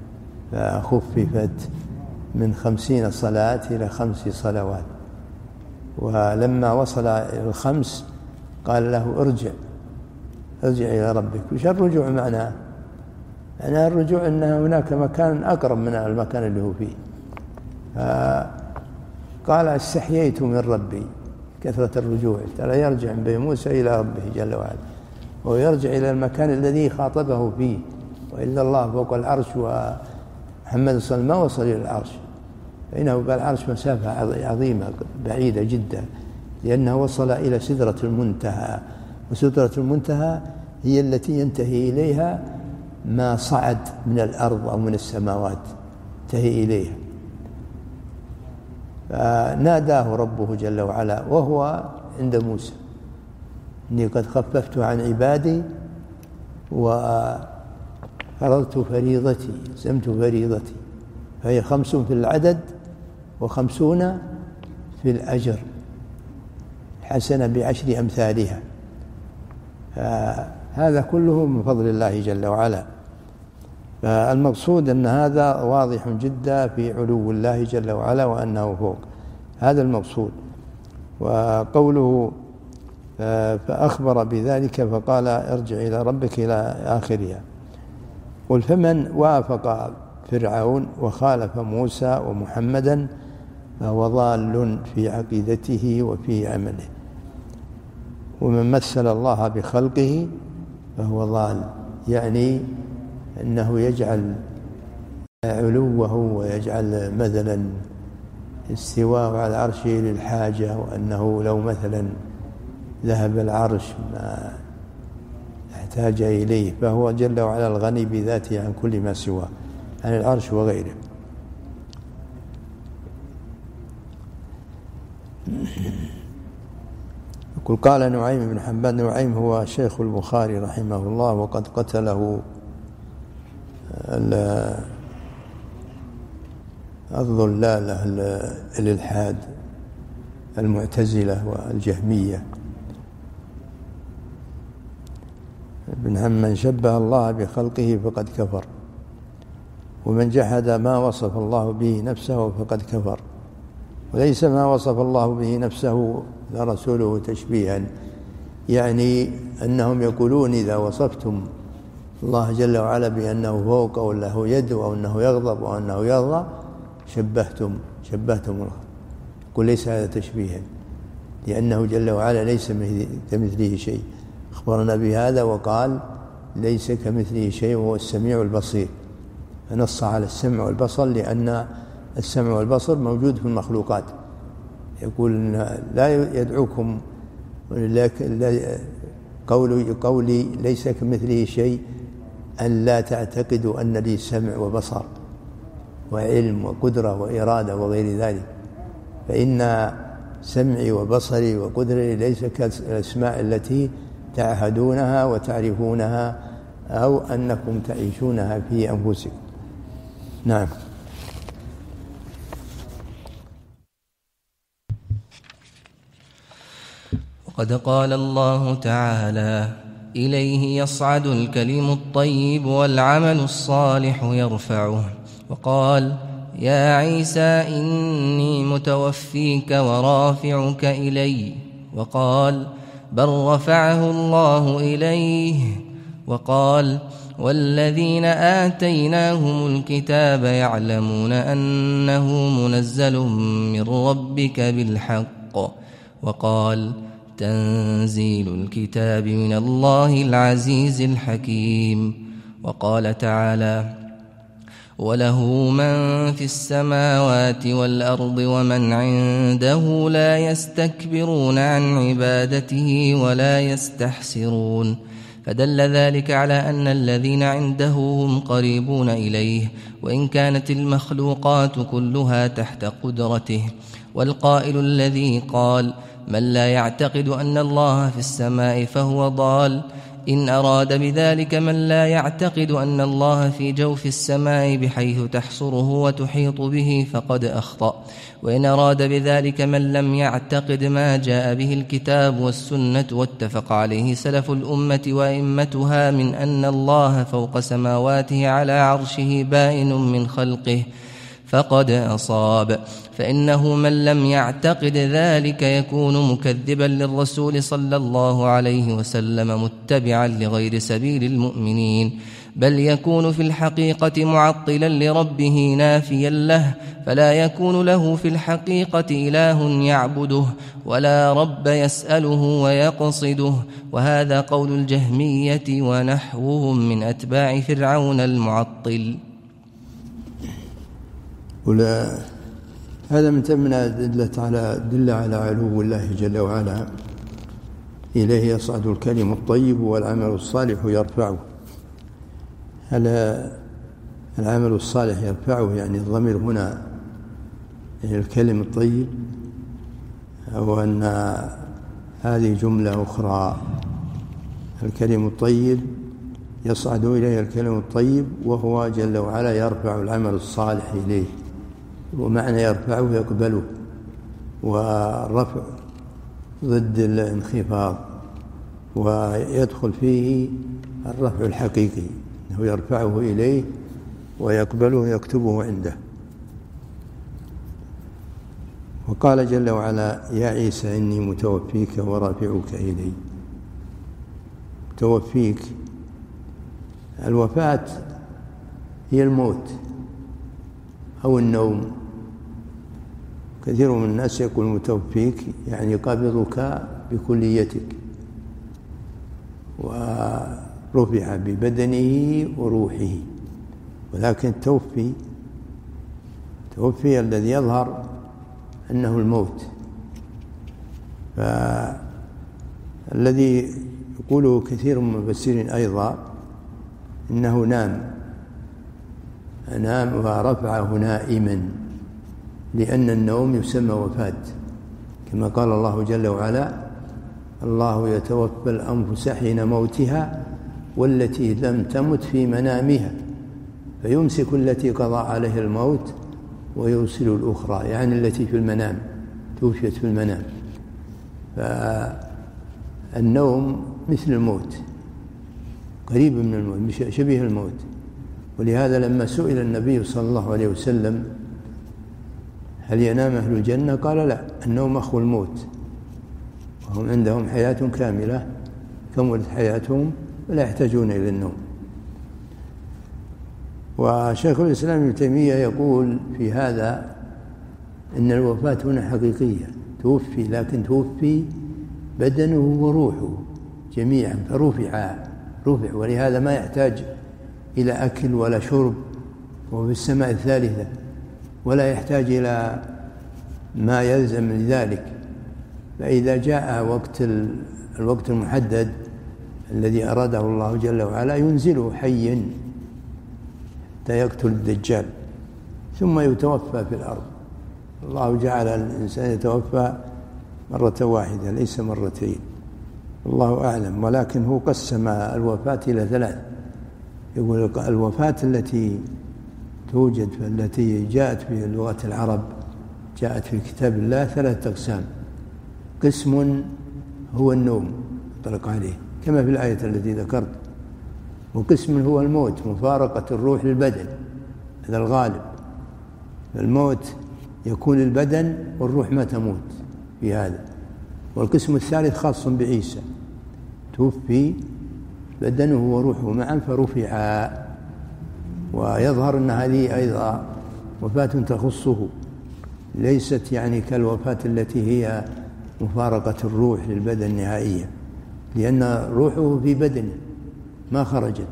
فخففت من خمسين صلاة إلى خمس صلوات. ولما وصل إلى الخمس قال له ارجع ارجع إلى ربك. وش الرجوع معناه؟ معناه الرجوع أن هناك مكان أقرب من المكان اللي هو فيه. قال استحييت من ربي كثرة الرجوع. ترى يرجع بين موسى إلى ربه جل وعلا، ويرجع إلى المكان الذي خاطبه فيه. وإلا الله فوق العرش، ومحمد صلى الله عليه وسلم ما وصل إلى العرش، فإنه بالعرش مسافة عظيمة بعيدة جدا، لأنه وصل إلى سدرة المنتهى. وسدرة المنتهى هي التي ينتهي إليها ما صعد من الأرض أو من السماوات، انتهي إليها. فناداه ربه جل وعلا وهو عند موسى إني قد خففت عن عبادي وفرضت فريضتي، زمت فريضتي، فهي خمس في العدد وخمسون في الأجر، حسنة بعشر أمثالها. هذا كله من فضل الله جل وعلا. فالمقصود أن هذا واضح جدا في علو الله جل وعلا وأنه فوق، هذا المقصود. وقوله فأخبر بذلك فقال ارجع إلى ربك إلى آخرها. قل فمن وافق فرعون وخالف موسى ومحمدا فهو ضال في عقيدته وفي عمله، ومن مثل الله بخلقه فهو ضال، يعني أنه يجعل علوه ويجعل مثلا استواء على عرشه للحاجة، وأنه لو مثلا ذهب العرش ما احتاج إليه، فهو جل وعلا الغني بذاته عن كل ما سواه، عن العرش وغيره. يقول قال نعيم بن حبان، نعيم هو شيخ البخاري رحمه الله، وقد قتله الضلال أهل الإلحاد المعتزلة والجهمية. من شبه الله بخلقه فقد كفر، ومن جحد ما وصف الله به نفسه فقد كفر. وليس ما وصف الله به نفسه لرسوله تشبيها، يعني أنهم يقولون إذا وصفتم الله جل وعلا بأنه فوق أو له يد أو أنه يغضب أو أنه يرضى شبهتم شبهتم الله. يقول ليس هذا تشبيها، لأنه جل وعلا ليس كمثله شيء، أخبرنا بهذا وقال ليس كمثله شيء وهو السميع البصير، فنص على السمع والبصر لأن السمع والبصر موجود في المخلوقات. يقول لا يدعوكم قولي, قولي ليس كمثله شيء أن لا تعتقدوا أن لي سمع وبصر وعلم وقدرة وإرادة وغير ذلك، فإن سمعي وبصري وقدرتي ليس كالأسماء التي تعهدونها وتعرفونها أو أنكم تعيشونها في أنفسكم. نعم. وقد قال الله تعالى إليه يصعد الكلم الطيب والعمل الصالح يرفعه. وقال يا عيسى إني متوفيك ورافعك إلي. وقال بل رفعه الله إليه. وقال والذين آتيناهم الكتاب يعلمون أنه منزل من ربك بالحق. وقال تنزيل الكتاب من الله العزيز الحكيم. وقال تعالى وله من في السماوات والأرض ومن عنده لا يستكبرون عن عبادته ولا يستحسرون. فدل ذلك على أن الذين عنده هم قريبون إليه، وإن كانت المخلوقات كلها تحت قدرته. والقائل الذي قال من لا يعتقد أن الله في السماء فهو ضال، إن أراد بذلك من لا يعتقد أن الله في جوف السماء بحيث تحصره وتحيط به فقد أخطأ، وإن أراد بذلك من لم يعتقد ما جاء به الكتاب والسنة واتفق عليه سلف الأمة وأئمتها من أن الله فوق سماواته على عرشه بائن من خلقه فقد أصاب. فإنه من لم يعتقد ذلك يكون مكذبا للرسول صلى الله عليه وسلم متبعا لغير سبيل المؤمنين، بل يكون في الحقيقة معطلا لربه نافيا له، فلا يكون له في الحقيقة إله يعبده ولا رب يسأله ويقصده. وهذا قول الجهمية ونحوهم من أتباع فرعون المعطل. ولا هذا من تمنى أدلة على دل على علو الله جل وعلا. إليه يصعد الكلم الطيب والعمل الصالح يرفعه. هل العمل الصالح يرفعه يعني الضمير هنا يعني الكلم الطيب، أو أن هذه جملة أخرى؟ الكلم الطيب يصعد إليه الكلم الطيب وهو جل وعلا يرفع العمل الصالح إليه، ومعنى يرفعه يقبله، والرفع ضد الانخفاض، ويدخل فيه الرفع الحقيقي، أنه يرفعه إليه ويقبله ويكتبه عنده. وقال جل وعلا: يا عيسى إني متوفيك ورافعك إلي. متوفيك، الوفاة هي الموت أو النوم. كثير من الناس يقول متوفيك يعني قابضك بكليتك، ورفع ببدنه وروحه، ولكن التوفي توفي الذي يظهر أنه الموت. فالذي يقوله كثير من المفسرين أيضا إنه نام نام ورفعه نائما، لأن النوم يسمى وفاة، كما قال الله جل وعلا: الله يتوفى الأنفس حين موتها والتي لم تمت في منامها فيمسك التي قضى عليها الموت ويرسل الأخرى، يعني التي في المنام، توفيت في المنام. فالنوم مثل الموت، قريب من الموت، شبيه الموت. ولهذا لما سئل النبي صلى الله عليه وسلم: هل ينام أهل الجنة؟ قال: لا، النوم أخو الموت، وهم عندهم حياة كاملة كملت حياتهم ولا يحتاجون إلى النوم. وشيخ الإسلام ابن تيمية يقول في هذا إن الوفاة هنا حقيقية، توفي، لكن توفي بدنه وروحه جميعا، فرفع رفع ولهذا ما يحتاج إلى أكل ولا شرب، وهو في السماء الثالثة، ولا يحتاج إلى ما يلزم لذلك. فإذا جاء وقت الوقت المحدد الذي أراده الله جل وعلا ينزله حيا حتى يقتل الدجال، ثم يتوفى في الأرض. الله جعل الإنسان يتوفى مرة واحدة ليس مرتين، الله أعلم. ولكن هو قسم الوفاة إلى ثلاث. يقول الوفاة التي توجد التي جاءت في لغة العرب، جاءت في كتاب الله، ثلاثة أقسام. قسم هو النوم طلق عليه كما في الآية التي ذكرت، وقسم هو الموت، مفارقة الروح للبدن، هذا الغالب. الموت يكون البدن والروح ما تموت في هذا. والقسم الثالث خاص بعيسى، توفي بدنه وروحه معا فرفع. ويظهر أن هذه أيضا وفاة تخصه، ليست يعني كالوفاة التي هي مفارقة الروح للبدن نهائيا، لأن روحه في بدنه ما خرجت،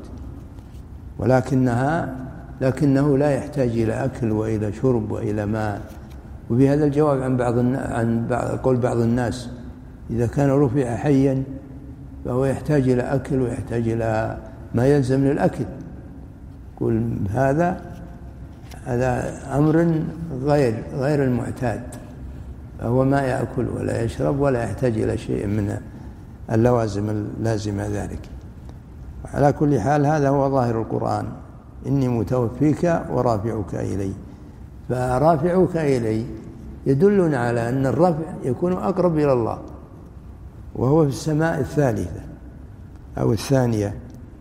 ولكنها لكنه لا يحتاج إلى أكل وإلى شرب وإلى ماء. وفي هذا الجواب عن بعض عن بعض قول بعض الناس: إذا كان رفع حيا فهو يحتاج إلى أكل ويحتاج إلى ما يلزم للأكل. يقول هذا هذا أمر غير غير المعتاد، فهو ما يأكل ولا يشرب ولا يحتاج إلى شيء من اللوازم اللازمة ذلك. على كل حال هذا هو ظاهر القرآن: إني متوفيك ورافعك إلي. فرافعك إلي يدلنا على أن الرفع يكون أقرب إلى الله، وهو في السماء الثالثة أو الثانية.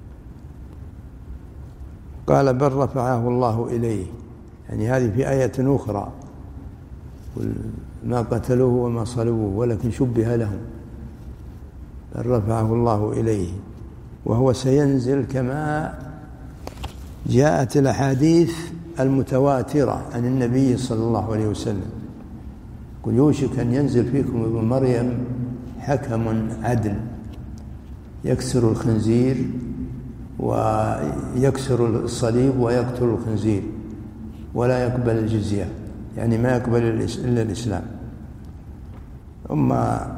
قال: بل رفعه الله إليه، يعني هذه في آية أخرى: ما قتلوه وما صلبوه ولكن شبه لهم. بل رفعه الله إليه، وهو سينزل كما جاءت الأحاديث المتواترة عن النبي صلى الله عليه وسلم. قل: يوشك أن ينزل فيكم ابن مريم حكم عدل يكسر الخنزير ويكسر الصليب ويقتل الخنزير ولا يقبل الجزية، يعني ما يقبل إلا الإسلام. ثم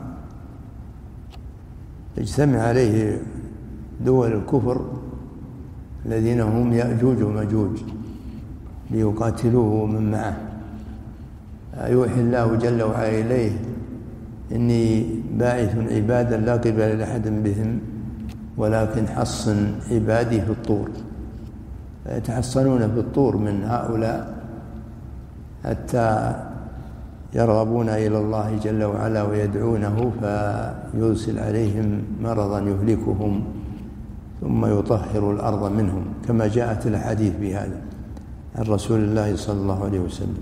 يجتمع عليه دول الكفر الذين هم يأجوج ومجوج ليقاتلوه ومن معه. يوحي الله جل وعلا إليه: إني باعث عبادا لا قبل لأحد بهم ولكن حصن عبادي في الطور. يتحصنون في الطور من هؤلاء حتى يرغبون إلى الله جل وعلا ويدعونه فيرسل عليهم مرضا يهلكهم ثم يطهر الأرض منهم، كما جاءت الأحاديث بهذا عن رسول الله صلى الله عليه وسلم.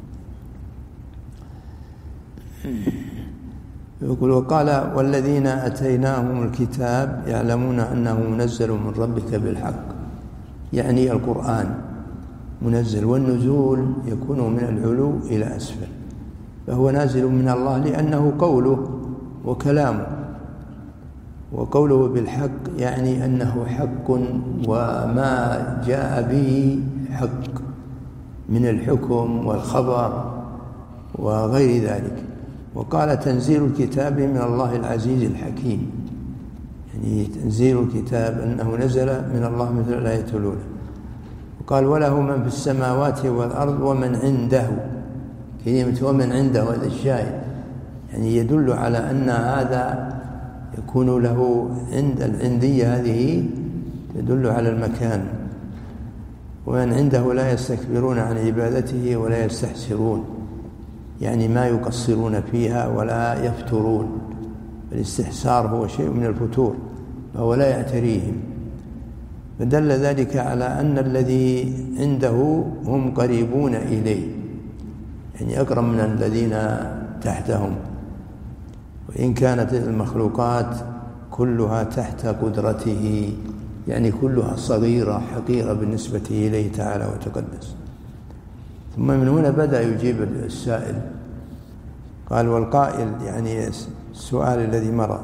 يقول: وقال: والذين أتيناهم الكتاب يعلمون أنه منزل من ربك بالحق، يعني القرآن منزل، والنزول يكون من العلو إلى أسفل، فهو نازل من الله لأنه قوله وكلامه، وقوله بالحق يعني أنه حق، وما جاء به حق من الحكم والخبر وغير ذلك. وقال: تنزيل الكتاب من الله العزيز الحكيم، يعني تنزيل الكتاب أنه نزل من الله مثل الآية الأولى. وقال: وله من في السماوات والأرض ومن عنده، كلمة ومن عنده هذا الشاهد، يعني يدل على أن هذا يكون له عند العندية، هذه تدل على المكان. ومن عنده لا يستكبرون عن عبادته ولا يستحسرون، يعني ما يقصرون فيها ولا يفترون. الاستحسار هو شيء من الفتور، فهو لا يعتريهم. فدل ذلك على أن الذي عنده هم قريبون إليه، يعني أقرب من الذين تحتهم، وإن كانت المخلوقات كلها تحت قدرته، يعني كلها صغيرة حقيرة بالنسبة إليه تعالى وتقدس. ثم من هنا بدأ يجيب السائل، قال: والقائل، يعني السؤال الذي مر،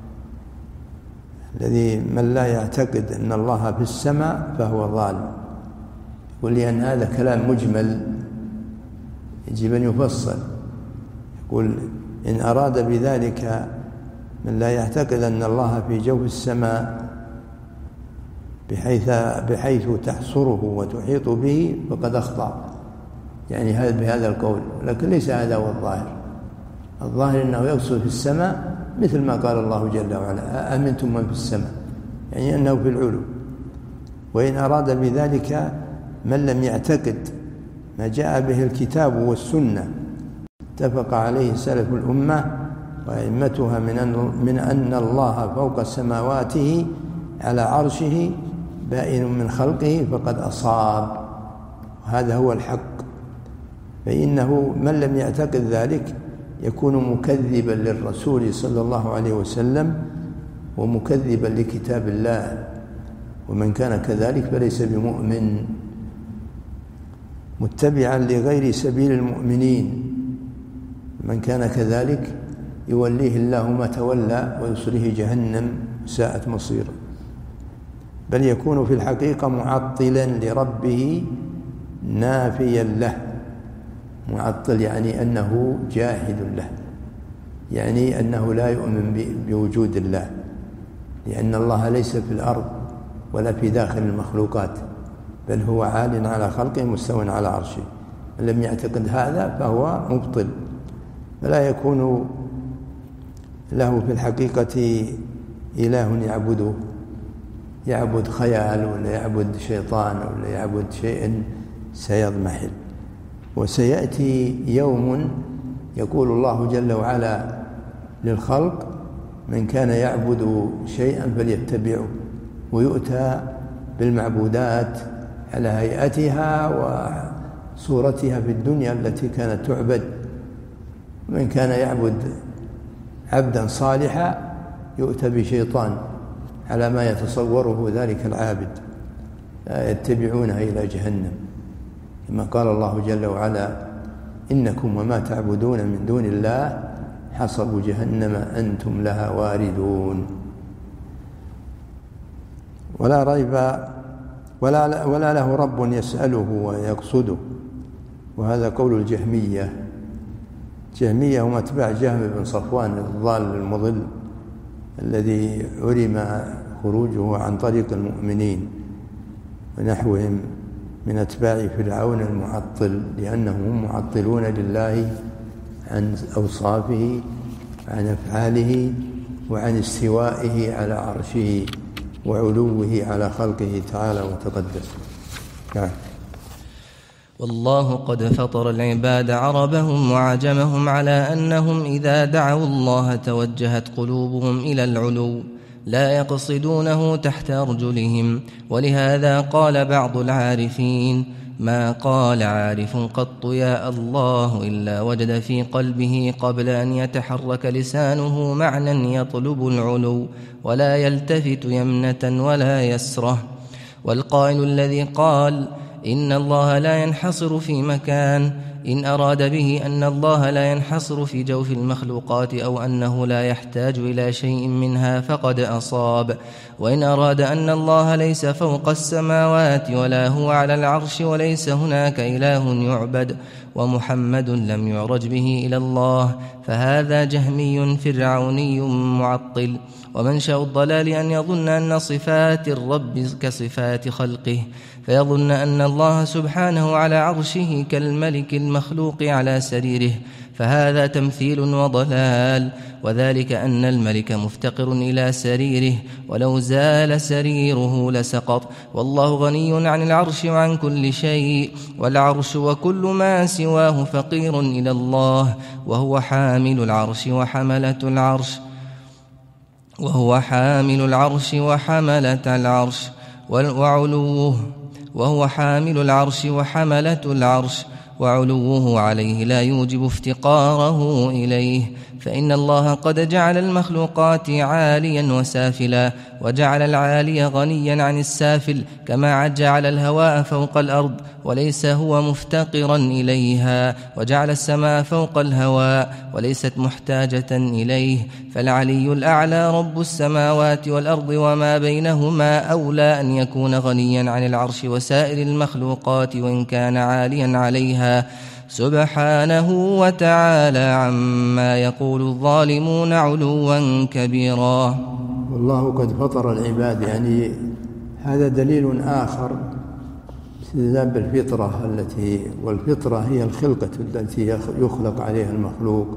الذي من لا يعتقد أن الله في السماء فهو ضال. ولأن هذا كلام مجمل يجب أن يفصل. يقول: إن أراد بذلك من لا يعتقد أن الله في جوف السماء بحيث, بحيث تحصره وتحيط به فقد أخطأ، يعني هذا بهذا القول، لكن ليس هذا هو الظاهر. الظاهر أنه يقصد في السماء مثل ما قال الله جل وعلا: أأمنتم من في السماء، يعني أنه في العلو. وإن أراد بذلك من لم يعتقد ما جاء به الكتاب والسنة اتفق عليه سلف الأمة وأئمتها من أن, من أن الله فوق سماواته على عرشه بائن من خلقه فقد أصاب، وهذا هو الحق. فإنه من لم يعتقد ذلك يكون مكذبا للرسول صلى الله عليه وسلم ومكذبا لكتاب الله، ومن كان كذلك فليس بمؤمن، متبعا لغير سبيل المؤمنين. من كان كذلك يوليه الله ما تولى ويصليه جهنم ساءت مصيره. بل يكون في الحقيقة معطلا لربه نافيا له. معطل يعني أنه جاحد له، يعني أنه لا يؤمن بوجود الله، لأن الله ليس في الأرض ولا في داخل المخلوقات، بل هو عال على خلقه مستو على عرشه. من لم يعتقد هذا فهو مبطل، فلا يكون له في الحقيقة إله يعبده، يعبد خيال ولا يعبد شيطان ولا يعبد شيء سيضمحل. وسيأتي يوم يقول الله جل وعلا للخلق: من كان يعبد شيئا فليتبعه، ويؤتى بالمعبودات على هيئتها وصورتها في الدنيا التي كانت تعبد. من كان يعبد عبدا صالحا يؤتى بشيطان على ما يتصوره ذلك العابد، لا يتبعونه إلى جهنم، كما قال الله جل وعلا: إنكم وما تعبدون من دون الله حصب جهنم أنتم لها واردون. ولا ريب ولا, ولا له رب يسأله ويقصده. وهذا قول الجهمية. الجهمية هم أتباع جهم بن صفوان الضال المضل الذي علم خروجه عن طريق المؤمنين ونحوهم من أتباع فرعون المعطل، لأنهم معطلون لله عن أوصافه وعن أفعاله وعن استوائه على عرشه وعلوه على خلقه تعالى وتقدس. نعم. والله قد فطر العباد عربهم وعجمهم على أنهم إذا دعوا الله توجهت قلوبهم إلى العلو لا يقصدونه تحت أرجلهم. ولهذا قال بعض العارفين: ما قال عارف قط يا الله إلا وجد في قلبه قبل أن يتحرك لسانه معنى يطلب العلو ولا يلتفت يمنة ولا يسرة. والقائل الذي قال إن الله لا ينحصر في مكان إن أراد به أن الله لا ينحصر في جوف المخلوقات أو أنه لا يحتاج إلى شيء منها فقد أصاب. وإن أراد أن الله ليس فوق السماوات ولا هو على العرش وليس هناك إله يعبد ومحمد لم يعرج به إلى الله فهذا جهمي فرعوني معطل. ومنشأ الضلال أن يظن أن صفات الرب كصفات خلقه، فيظن أن الله سبحانه على عرشه كالملك المخلوق على سريره، فهذا تمثيل وضلال. وذلك أن الملك مفتقر إلى سريره، ولو زال سريره لسقط. والله غني عن العرش وعن كل شيء، والعرش وكل ما سواه فقير إلى الله، وهو حامل العرش وحملة العرش وهو حامل العرش وحملة العرش وعلوه وهو حامل العرش وحملة العرش وعلوه عليه لا يوجب افتقاره إليه. فإن الله قد جعل المخلوقات عاليا وسافلا، وجعل العالي غنيا عن السافل، كما جعل الهواء فوق الأرض وليس هو مفتقرا إليها، وجعل السماء فوق الهواء وليست محتاجة إليه. فالعلي الأعلى رب السماوات والأرض وما بينهما أولى أن يكون غنيا عن العرش وسائر المخلوقات وإن كان عاليا عليها سبحانه وتعالى عما يقول الظالمون علوا كبيرا. والله قد فطر العباد، يعني هذا دليل آخر استدلال بالفطرة التي والفطرة هي الخلقة التي يخلق عليها المخلوق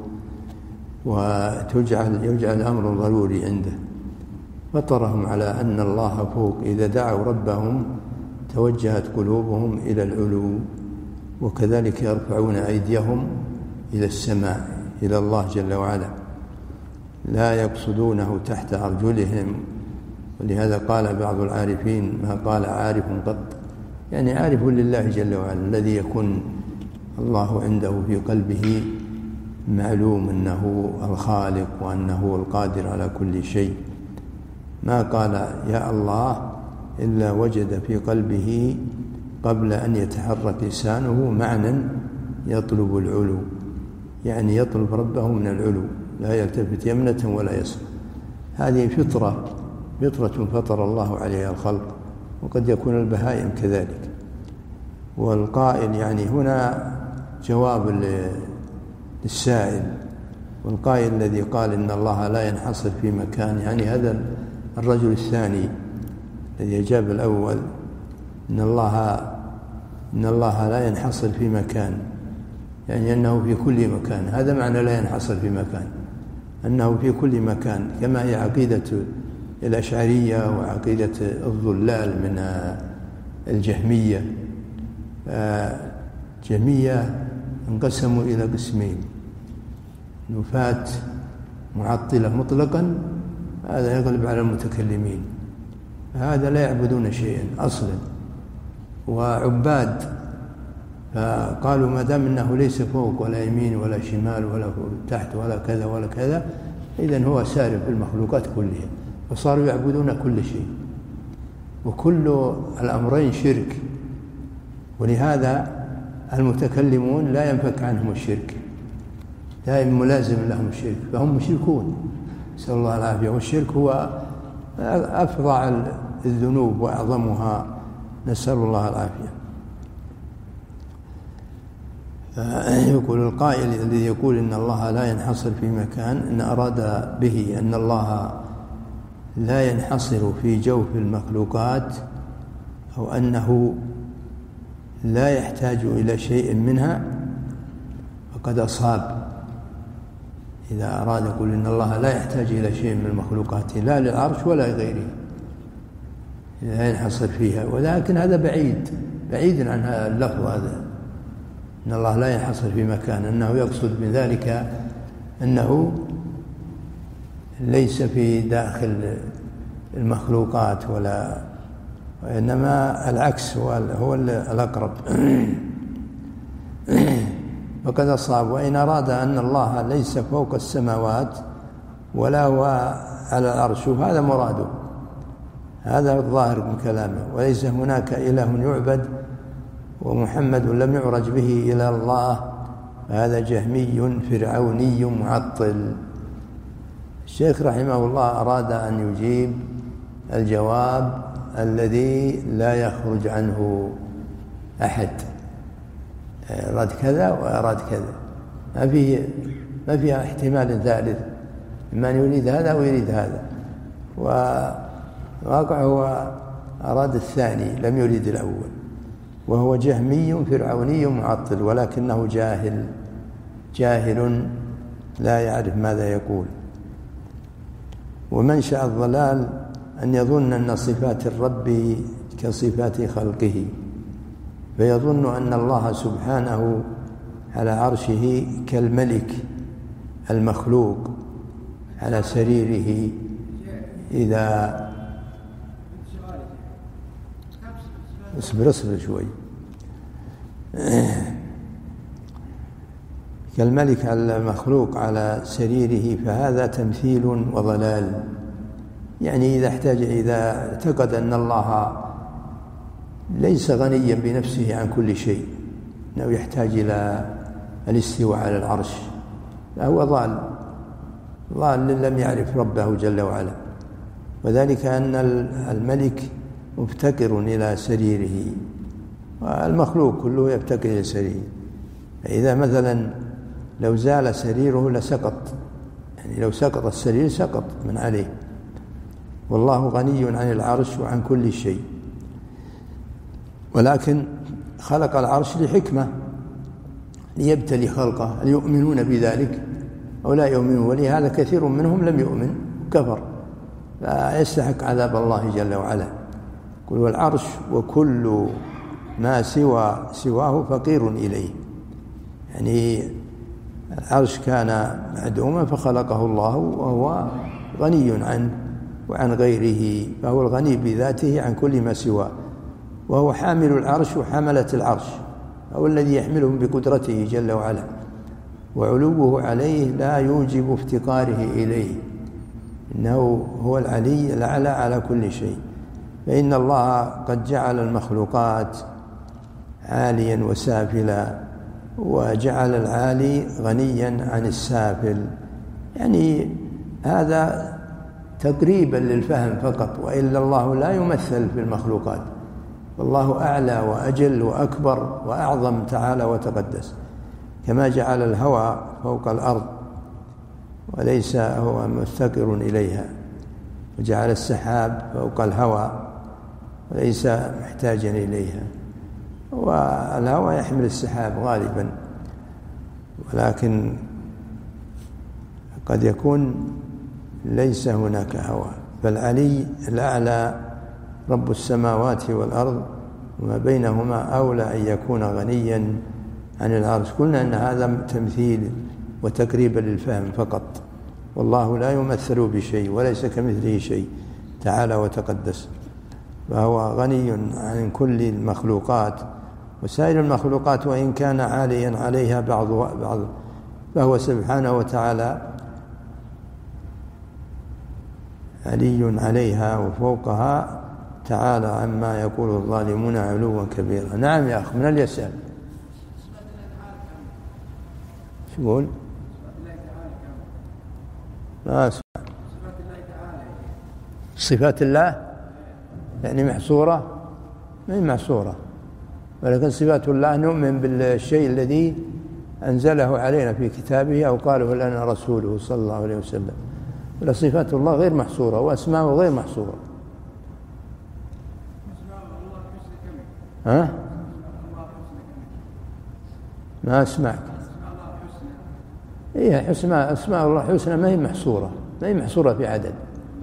وتجعل يجعل الأمر ضروري عنده. فطرهم على أن الله فوق، إذا دعوا ربهم توجهت قلوبهم إلى العلو، وكذلك يرفعون أيديهم إلى السماء إلى الله جل وعلا، لا يقصدونه تحت أرجلهم. ولهذا قال بعض العارفين ما قال عارف قط، يعني عارف لله جل وعلا الذي يكون الله عنده في قلبه معلوم أنه الخالق وأنه القادر على كل شيء. ما قال يا الله إلا وجد في قلبه قبل أن يتحرك لسانه معنى يطلب العلو، يعني يطلب ربه من العلو، لا يلتفت يمنة ولا يسرى. هذه فطرة فطرة فطر الله عليها الخلق، وقد يكون البهائم كذلك. والقائل يعني هنا جواب للسائل، والقائل الذي قال إن الله لا ينحصر في مكان، يعني هذا الرجل الثاني الذي أجاب الأول إن الله إن الله لا ينحصر في مكان، يعني أنه في كل مكان. هذا معنى لا ينحصر في مكان، أنه في كل مكان، كما هي عقيدة الأشعرية وعقيدة الضلال من الجهمية. جهمية انقسموا إلى قسمين: نفاة معطلة مطلقا، هذا يغلب على المتكلمين، هذا لا يعبدون شيئا أصلا، وعباد فقالوا ما دام أنه ليس فوق ولا يمين ولا شمال ولا تحت ولا كذا ولا كذا، إذن هو سارب في المخلوقات كلها، فصاروا يعبدون كل شيء، وكل الأمرين شرك. ولهذا المتكلمون لا ينفك عنهم الشرك، دائما ملازم لهم الشرك، فهم مشركون، نسأل الله العافية. والشرك هو أفظع الذنوب وأعظمها، نسأل الله العافية. يقول القائل الذي يقول إن الله لا ينحصر في مكان، إن أراد به أن الله لا ينحصر في جوف المخلوقات، أو أنه لا يحتاج إلى شيء منها، فقد أصاب. إذا أراد يقول إن الله لا يحتاج إلى شيء من المخلوقات، لا للعرش ولا غيره، لا ينحصر فيها. ولكن هذا بعيد بعيد عن اللفظ هذا، إن الله لا ينحصر في مكان، أنه يقصد من ذلك أنه ليس في داخل المخلوقات ولا، وإنما العكس هو الأقرب. وقد أصاب. وإن أراد أن الله ليس فوق السماوات ولا هو على العرش، هذا مراده، هذا الظاهر من كلامه. وليس هناك إله يعبد ومحمد لم يعرج به إلى الله، هذا جهمي فرعوني معطل. الشيخ رحمه الله أراد أن يجيب الجواب الذي لا يخرج عنه أحد، أراد كذا وأراد كذا، ما فيه ما فيها احتمال ثالث، إما أن يريد هذا ويريد هذا. وواقع هو أراد الثاني لم يريد الأول، وهو جهمي فرعوني معطل، ولكنه جاهل جاهل لا يعرف ماذا يقول. ومنشأ الضلال أن يظن أن صفات الرب كصفات خلقه، فيظن أن الله سبحانه على عرشه كالملك المخلوق على سريره إذا اصبر اصبر شوي كالملك المخلوق على سريره، فهذا تمثيل وضلال. يعني إذا احتاج إذا اعتقد أن الله ليس غنيا بنفسه عن كل شيء، أنه يحتاج إلى الاستواء على العرش، فهو ضال ضال لم يعرف ربه جل وعلا. وذلك أن الملك مفتقر إلى سريره، والمخلوق كله يفتقر إلى سريره. فإذا مثلا لو زال سريره لسقط، يعني لو سقط السرير سقط من عليه، والله غني عن العرش وعن كل شيء. ولكن خلق العرش لحكمة، ليبتلي خلقه هل يؤمنون بذلك أو لا يؤمنون، ولهذا كثير منهم لم يؤمن كفر، لا يستحق عذاب الله جل وعلا. قل والعرش وكل ما سوى سواه فقير إليه، يعني العرش كان معدوما فخلقه الله وهو غني عنه وعن غيره، فهو الغني بذاته عن كل ما سواه، وهو حامل العرش وحملة العرش، هو الذي يحملهم بقدرته جل وعلا، وعلوه عليه لا يوجب افتقاره إليه، إنه هو العلي الأعلى على كل شيء. فإن الله قد جعل المخلوقات عاليا وسافلا، وجعل العالي غنيا عن السافل، يعني هذا تقريبا للفهم فقط، وإلا الله لا يمثل في المخلوقات، والله أعلى وأجل وأكبر وأعظم تعالى وتقدس. كما جعل الهوى فوق الأرض وليس هو مفتقر إليها، وجعل السحاب فوق الهوى وليس محتاجا إليها، والهوى يحمل السحاب غالبا، ولكن قد يكون ليس هناك هوى. فالعلي الأعلى رب السماوات والأرض وما بينهما أولى أن يكون غنيا عن العرش. قلنا أن هذا تمثيل وتقريبا للفهم فقط، والله لا يمثل بشيء وليس كمثله شيء تعالى وتقدس، فهو غني عن كل المخلوقات. وسائر المخلوقات وإن كان عاليا عليها بعض بعض فهو سبحانه وتعالى علي عليها وفوقها تعالى عما يقول الظالمون علوا كبيرا. نعم يا أخ، من اللي يسأل؟ شو يقول؟ ما أسمع. صفات الله يعني محصورة؟ ما هي محصورة، ولكن صفات الله نؤمن بالشيء الذي أنزله علينا في كتابه أو قاله لنا رسوله صلى الله عليه وسلم. ولا صفات الله غير محصورة وأسماءه غير محصورة. ها؟ ما أسمعك. إيه حسنى، أسماء الله حسنى ما هي محصورة، ما هي محصورة في عدد.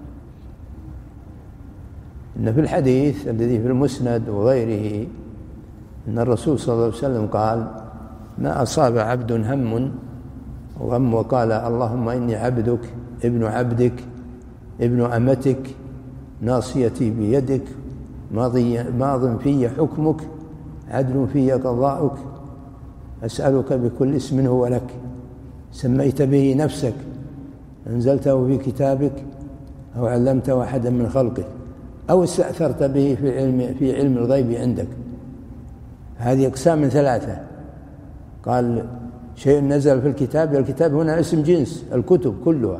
إن في الحديث الذي في المسند وغيره أن الرسول صلى الله عليه وسلم قال ما أصاب عبد هم وغم وقال اللهم إني عبدك ابن عبدك ابن أمتك ناصيتي بيدك ماض في حكمك عدل في قضاؤك أسألك بكل اسم هو لك سميت به نفسك أنزلته في كتابك أو علمته أحدا من خلقك أو استأثرت به في علم, في علم الغيب عندك. هذه أقسام من ثلاثة. قال شيء نزل في الكتاب، الكتاب هنا اسم جنس الكتب كلها.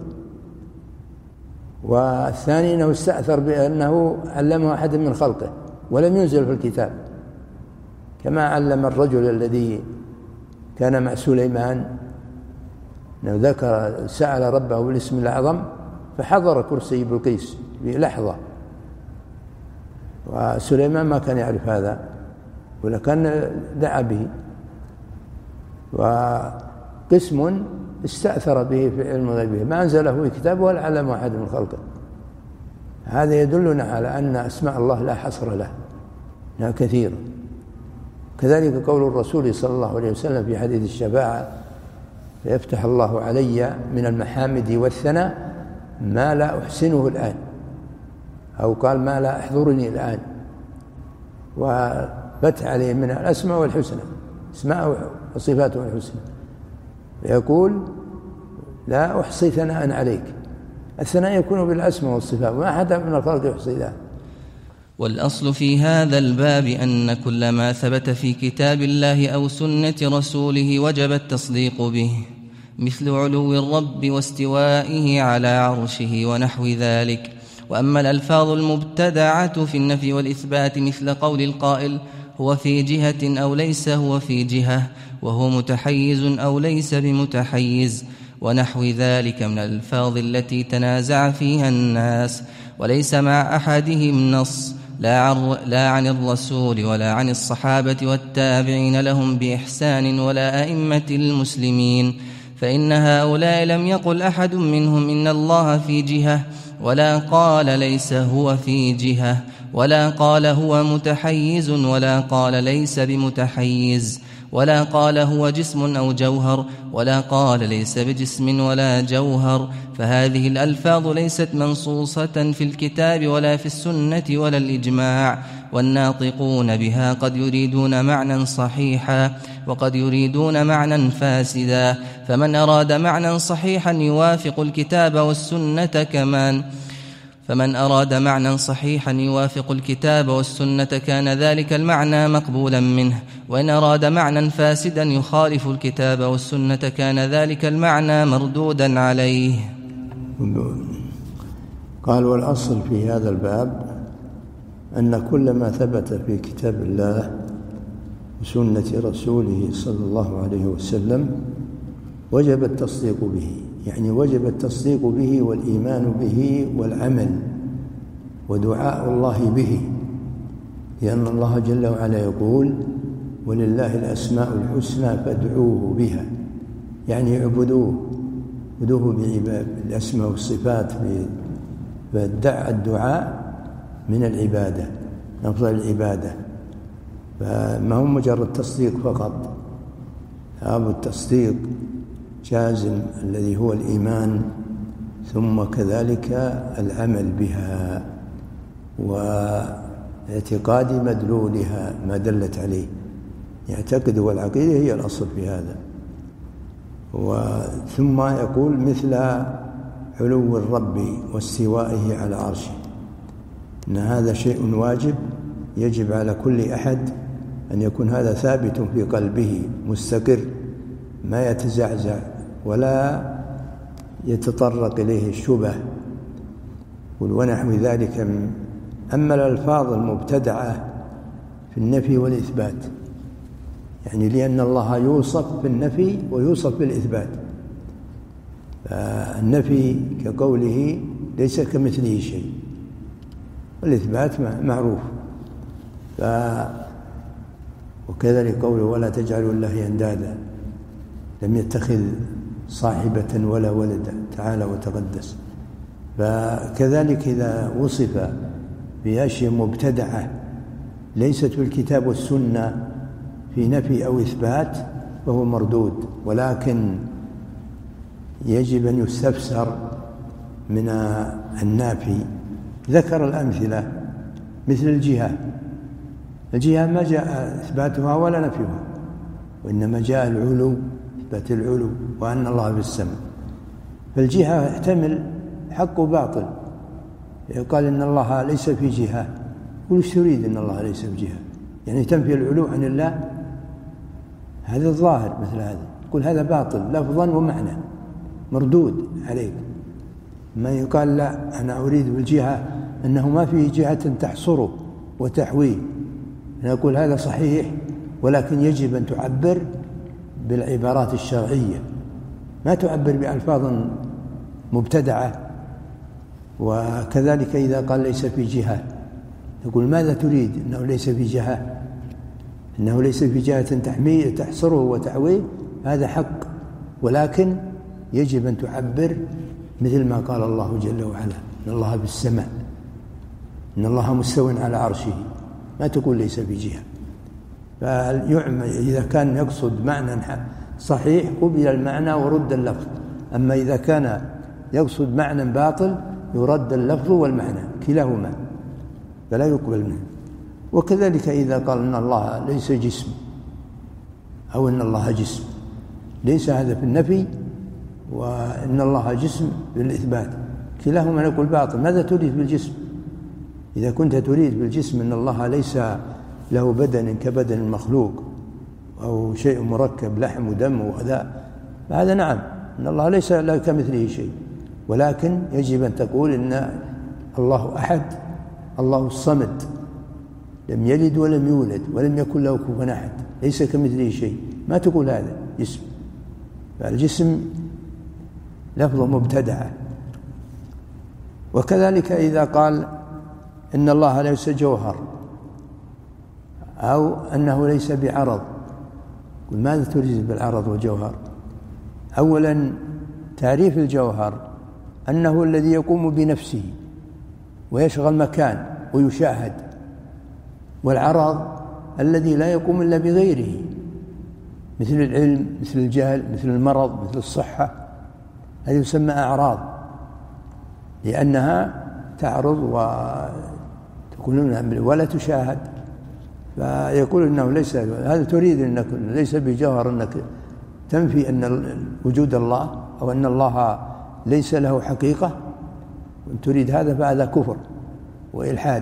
والثاني أنه استأثر بأنه علمه أحدا من خلقه ولم ينزل في الكتاب، كما علم الرجل الذي كان مع سليمان أنه ذكر سأل ربه بالاسم الأعظم فحضر كرسي بلقيس بلحظة، وسليمان ما كان يعرف هذا ولكن دعا به. وقسم استأثر به في علم غيبه ما أنزله في كتابه ولا علمه أحد من خلقه. هذا يدلنا على أن أسماء الله لا حصر له، إنها كثيرة. كذلك قول الرسول صلى الله عليه وسلم في حديث الشفاعة فيفتح الله علي من المحامد والثناء ما لا أحسنه الآن، أو قال ما لا أحضرني الآن، وفتح عليه من الأسماء والحسنى اسماء وصفاته الحسنى، فيقول لا أحصي ثناء عليك. الثناء يكون بالأسماء والصفات وما أحد من الخلق يحصي ذلك. والأصل في هذا الباب أن كل ما ثبت في كتاب الله أو سنة رسوله وجب التصديق به، مثل علو الرب واستوائه على عرشه ونحو ذلك. وأما الألفاظ المبتدعة في النفي والإثبات مثل قول القائل هو في جهة أو ليس هو في جهة، وهو متحيز أو ليس بمتحيز، ونحو ذلك من الألفاظ التي تنازع فيها الناس وليس مع أحدهم نص، لا عن الرسول ولا عن الصحابة والتابعين لهم بإحسان ولا أئمة المسلمين، فإن هؤلاء لم يقل أحد منهم إن الله في جهة، ولا قال ليس هو في جهة، ولا قال هو متحيز، ولا قال ليس بمتحيز، ولا قال هو جسم أو جوهر، ولا قال ليس بجسم ولا جوهر. فهذه الألفاظ ليست منصوصة في الكتاب ولا في السنة ولا الإجماع، والناطقون بها قد يريدون معنى صحيحا وقد يريدون معنى فاسدا، فمن أراد معنى صحيحا يوافق الكتاب والسنة كمان فمن أراد معنى صحيحا يوافق الكتاب والسنة كان ذلك المعنى مقبولا منه، وإن أراد معنى فاسدا يخالف الكتاب والسنة كان ذلك المعنى مردودا عليه. قال والأصل في هذا الباب أن كل ما ثبت في كتاب الله وسنة رسوله صلى الله عليه وسلم وجب التصديق به، يعني وجب التصديق به والإيمان به والعمل ودعاء الله به، لأن الله جل وعلا يقول ولله الأسماء الحسنى فادعوه بها، يعني اعبدوه ادعوه بالأسماء والصفات، فالدع الدعاء من العبادة أفضل العبادة، فما هو مجرد تصديق فقط، هذا التصديق جازم الذي هو الإيمان، ثم كذلك العمل بها واعتقاد مدلولها ما دلت عليه، يعتقد والعقيدة هي الأصل في هذا. ثم يقول مثل علو الرب واستوائه على عرشه، إن هذا شيء واجب يجب على كل أحد أن يكون هذا ثابت في قلبه مستقر ما يتزعزع ولا يتطرق إليه الشبه ونحو ذلك. أما الألفاظ المبتدعة في النفي والإثبات، يعني لأن الله يوصف بالنفي ويوصف بالإثبات، فالنفي كقوله ليس كمثله شيء، والإثبات معروف، ف وكذلك قوله ولا تجعلوا الله أندادا، لم يتخذ صاحبة ولا ولدا تعالى وتقدس. فكذلك إذا وصف بأشياء مبتدعة ليست في الكتاب والسنة في نفي أو إثبات فهو مردود، ولكن يجب أن يستفسر من النافي. ذكر الأمثلة مثل الجهة. الجهة ما جاء إثباتها ولا نفيها، وإنما جاء العلو، إثبات العلو وأن الله في السماء. فالجهة يحتمل حق وباطل. يقال إن الله ليس في جهة، وش تريد إن الله ليس في جهة؟ يعني تنفي العلو عن الله، هذا الظاهر مثل هذا. يقول هذا باطل لفظا ومعنى، مردود عليك. ما يقال لا، أنا أريد بالجهة أنه ما فيه جهة تحصره وتحويه. أنا أقول هذا صحيح، ولكن يجب أن تعبر بالعبارات الشرعية، ما تعبر بألفاظ مبتدعة. وكذلك إذا قال ليس في جهة، يقول ماذا تريد؟ أنه ليس في جهة، أنه ليس في جهة تحميه تحصره وتحويه، هذا حق، ولكن يجب أن تعبر مثل ما قال الله جل وعلا إن الله بالسماء، إن الله مستو على عرشه، ما تقول ليس في جهة. فإذا كان يقصد معنى صحيح قبل المعنى ورد اللفظ، أما إذا كان يقصد معنى باطل يرد اللفظ والمعنى كلاهما، فلا يقبل منه. وكذلك إذا قال إن الله ليس جسم أو إن الله جسم، ليس هذا في النفي، وإن الله جسم بالإثبات، كلاهما نقول باطل. ماذا تريد بالجسم؟ إذا كنت تريد بالجسم أن الله ليس له بدن كبدن المخلوق أو شيء مركب لحم ودم وغذاء، فهذا نعم، إن الله ليس له كمثله شيء، ولكن يجب أن تقول إن الله أحد، الله الصمد، لم يلد ولم يولد ولم يكن له كفوا أحد، ليس كمثله شيء. ما تقول هذا جسم، فالجسم لفظ مبتدعة. وكذلك إذا قال إن الله ليس جوهر أو أنه ليس بعرض، قل ماذا تريد بالعرض والجوهر؟ أولا تعريف الجوهر أنه الذي يقوم بنفسه ويشغل مكان ويشاهد، والعرض الذي لا يقوم إلا بغيره، مثل العلم، مثل الجهل، مثل المرض، مثل الصحة، هذه يسمى أعراض، لأنها تعرض وتكون ولا تشاهد. فيقول إنه ليس هذا، تريد أنك ليس بجوهر، أنك تنفي أن وجود الله أو أن الله ليس له حقيقة، تريد هذا، فهذا كفر وإلحاد.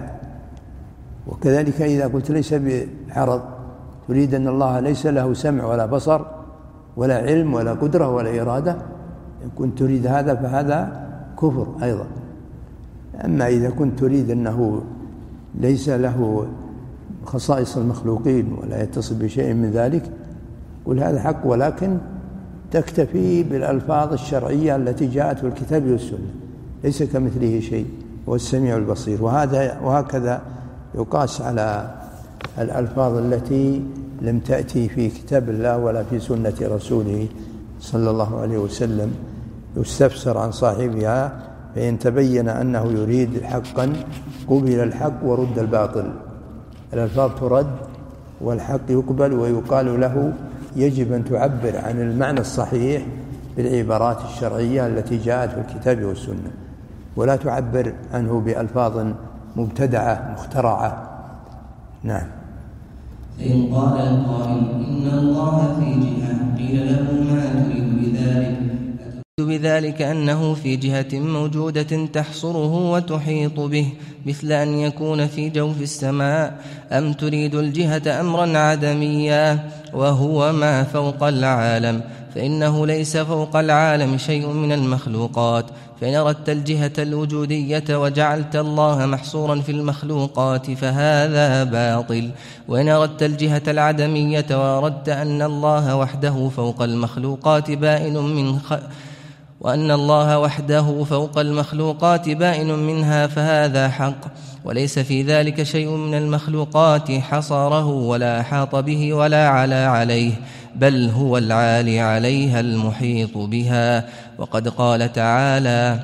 وكذلك إذا قلت ليس بعرض، تريد أن الله ليس له سمع ولا بصر ولا علم ولا قدرة ولا إرادة، إن كنت تريد هذا فهذا كفر أيضا. أما إذا كنت تريد أنه ليس له خصائص المخلوقين ولا يتصل بشيء من ذلك، قل هذا حق، ولكن تكتفي بالألفاظ الشرعية التي جاءت في الكتاب والسنة، ليس كمثله شيء، هو السميع البصير. وهذا وهكذا يقاس على الألفاظ التي لم تأتي في كتاب الله ولا في سنة رسوله صلى الله عليه وسلم، يستفسر عن صاحبها، فإن تبين أنه يريد حقا قبل الحق ورد الباطل. الألفاظ ترد والحق يقبل، ويقال له يجب أن تعبر عن المعنى الصحيح بالعبارات الشرعية التي جاءت في الكتاب والسنة، ولا تعبر عنه بألفاظ مبتدعة مخترعة. نعم. فإن قال القائل إن الله في جهة، قيل له ما تريد بذلك؟ بذلك أنه في جهة موجودة تحصره وتحيط به، مثل أن يكون في جوف السماء، أم تريد الجهة أمرا عدميا وهو ما فوق العالم؟ فإنه ليس فوق العالم شيء من المخلوقات. فإن أردت الجهة الوجودية وجعلت الله محصورا في المخلوقات فهذا باطل. وإن أردت الجهة العدمية وأردت أن الله وحده فوق المخلوقات بائن من خ... وأن الله وحده فوق المخلوقات بائن منها فهذا حق، وليس في ذلك شيء من المخلوقات حصره ولا أحاط به ولا علا عليه، بل هو العالي عليها المحيط بها. وقد قال تعالى: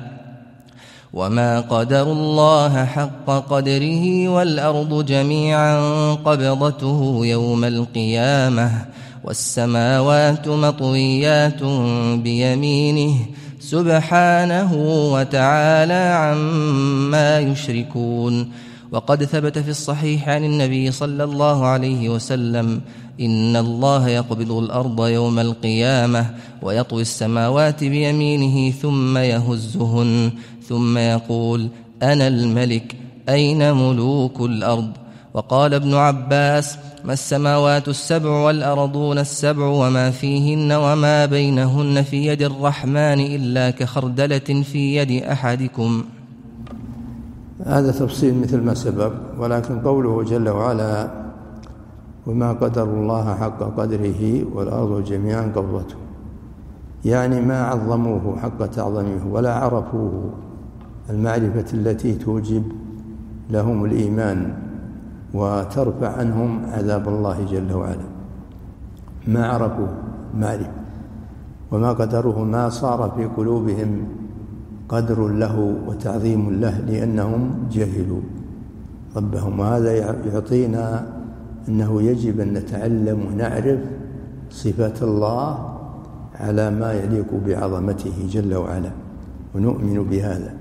وما قدروا الله حق قدره والأرض جميعا قبضته يوم القيامة والسماوات مطويات بيمينه سبحانه وتعالى عما يشركون. وقد ثبت في الصحيح عن النبي صلى الله عليه وسلم: إن الله يقبض الأرض يوم القيامة ويطوي السماوات بيمينه ثم يهزهن ثم يقول: أنا الملك، أين ملوك الأرض؟ وقال ابن عباس: ما السماوات السبع والأرضون السبع وما فيهن وما بينهن في يد الرحمن إلا كخردلة في يد أحدكم. هذا تفصيل مثل ما سبق، ولكن قوله جل وعلا: وما قدر الله حق قدره والأرض جميعا قبضته، يعني ما عظموه حق تعظيمه ولا عرفوه المعرفة التي توجب لهم الإيمان وترفع عنهم عذاب الله جل وعلا. ما عرفوا معرفة، وما قدروه ما صار في قلوبهم قدر له وتعظيم له لأنهم جهلوا ربهم. وهذا يعطينا أنه يجب أن نتعلم ونعرف صفات الله على ما يليق بعظمته جل وعلا ونؤمن بهذا.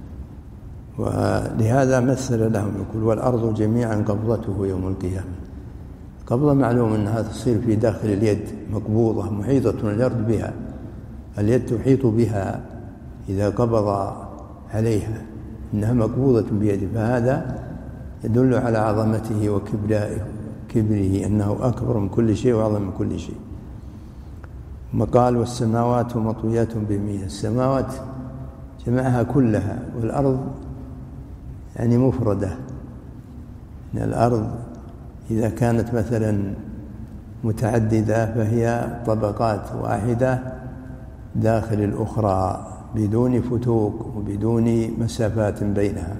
ولهذا مثل لهم يقول: والأرض جميعا قبضته يوم القيامة. قبضة معلوم أنها تصير في داخل اليد مقبوضة محيطة الأرض بها، اليد تحيط بها إذا قبض عليها، إنها مقبوضة بيده، فهذا يدل على عظمته وكبره كبره أنه أكبر من كل شيء وأعظم من كل شيء. ثم قال: والسماوات مطويات بيمينه. السماوات جمعها كلها، والأرض يعني مفردة. إن الأرض إذا كانت مثلا متعددة فهي طبقات واحدة داخل الأخرى بدون فتوق وبدون مسافات بينها.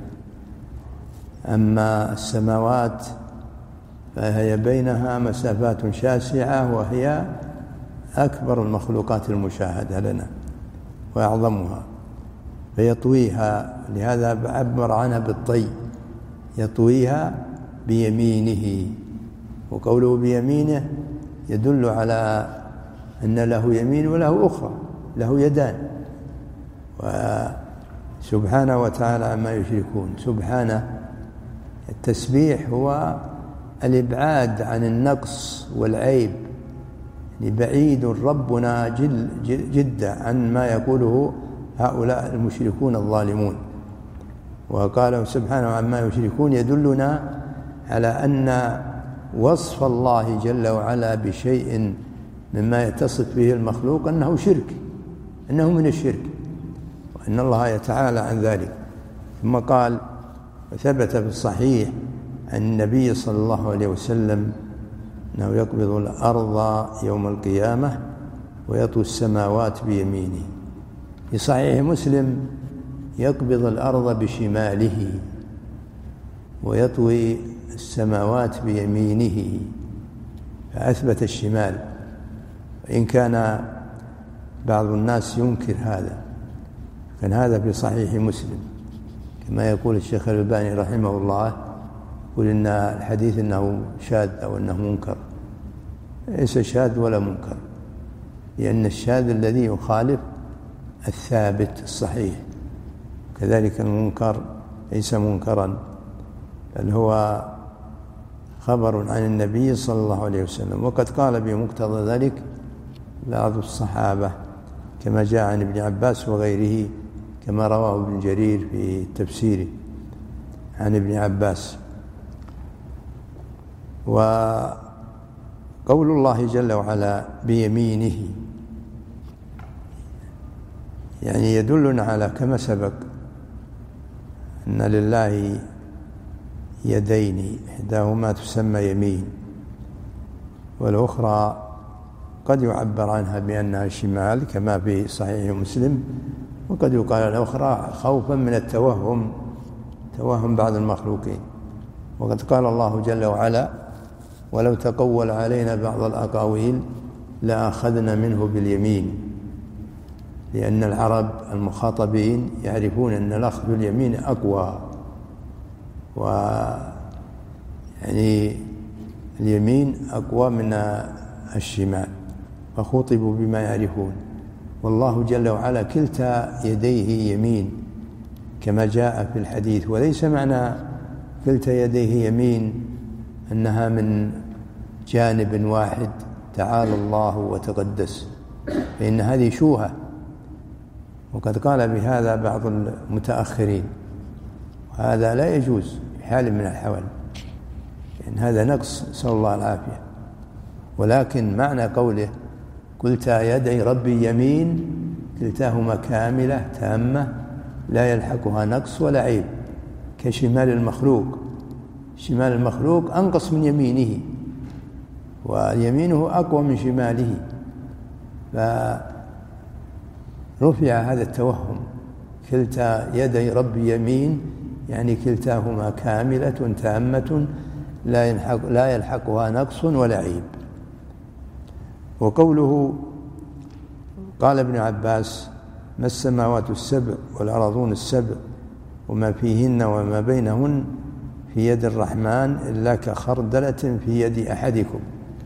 أما السماوات فهي بينها مسافات شاسعة، وهي أكبر المخلوقات المشاهدة لنا وأعظمها، فيطويها. لهذا عبر عنها بالطي، يطويها بيمينه. وقوله بيمينه يدل على أن له يمين وله أخرى، له يدان. وسبحانه وتعالى عما يشركون. سبحانه التسبيح هو الإبعاد عن النقص والعيب، يعني بعيد ربنا جل جدا عن ما يقوله هؤلاء المشركون الظالمون. وقال سبحانه عما يشركون يدلنا على أن وصف الله جل وعلا بشيء مما يتصف به المخلوق أنه شرك، أنه من الشرك، وأن الله يتعالى عن ذلك. ثم قال: وثبت في الصحيح عن النبي صلى الله عليه وسلم أنه يقبض الأرض يوم القيامة ويطوي السماوات بيمينه. في صحيح مسلم: يقبض الأرض بشماله ويطوي السماوات بيمينه، فأثبت الشمال، وإن كان بعض الناس ينكر هذا، كان هذا في صحيح مسلم كما يقول الشيخ الألباني رحمه الله، يقول إن الحديث إنه شاذ أو إنه منكر. ليس شاذ ولا منكر، لأن الشاذ الذي يخالف الثابت الصحيح، كذلك المنكر ليس منكرا، بل هو خبر عن النبي صلى الله عليه وسلم. وقد قال بمقتضى ذلك بعض الصحابة كما جاء عن ابن عباس وغيره، كما رواه ابن جرير في تفسيره عن ابن عباس. وقول الله جل وعلا بيمينه يعني يدلنا على كما سبق أن لله يدين، إحداهما تسمى يمين والأخرى قد يعبر عنها بأنها شمال كما في صحيح مسلم، وقد يقال الأخرى خوفا من التوهم، توهم بعض المخلوقين. وقد قال الله جل وعلا: ولو تقول علينا بعض الأقاويل لأخذنا منه باليمين، لأن العرب المخاطبين يعرفون أن الأخذ باليمين أقوى، ويعني اليمين أقوى من الشمال، فخوطبوا بما يعرفون. والله جل وعلا كلتا يديه يمين كما جاء في الحديث، وليس معنى كلتا يديه يمين أنها من جانب واحد، تعالى الله وتقدس، فإن هذه شوهة، وقد قال بهذا بعض المتأخرين، وهذا لا يجوز بحال من الأحوال، لأن هذا نقص، نسأل الله العافية. ولكن معنى قوله كلتا يدي ربي يمين، كلتاهما كاملة تامة لا يلحقها نقص ولا عيب، كشمال المخلوق. شمال المخلوق أنقص من يمينه، ويمينه أقوى من شماله، فرفع هذا التوهم. كلتا يدي ربي يمين يعني كلتاهما كاملة تامة لا يلحق لا يلحقها نقص ولا عيب. وقوله قال ابن عباس ما السماوات السبع والأرضون السبع وما فيهن وما بينهن في يد الرحمن إلا كخردلة في يد أحدكم.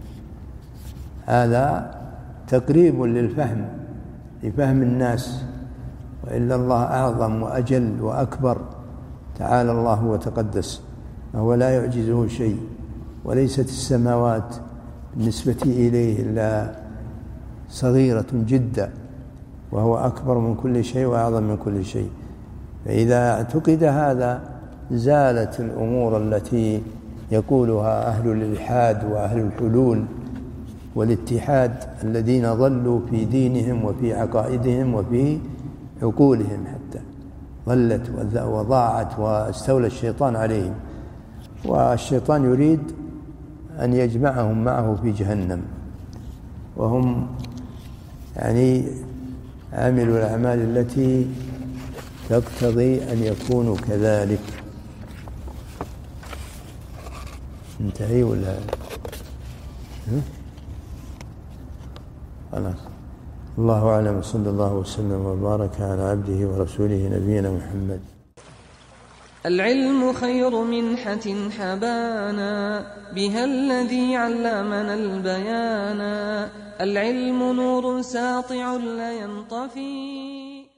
هذا تقريب للفهم، لفهم الناس، وإلا الله أعظم وأجل وأكبر، تعالى الله وتقدس، وهو لا يعجزه شيء، وليست السماوات بالنسبة إليه إلا صغيرة جدا، وهو أكبر من كل شيء وأعظم من كل شيء. فإذا اعتقد هذا زالت الأمور التي يقولها أهل الإلحاد وأهل الحلول والاتحاد الذين ضلوا في دينهم وفي عقائدهم وفي عقولهم، حتى ضلت وضاعت واستولى الشيطان عليهم، والشيطان يريد أن يجمعهم معه في جهنم، وهم يعني عملوا الأعمال التي تقتضي أن يكونوا كذلك. انتهي ولا خلاص؟ الله أعلم، صلى الله وسلم وبارك على عبده ورسوله نبينا محمد. العلم خير منحة حبانا، بها الذي علمنا البيانا. العلم نور ساطع لا ينطفي.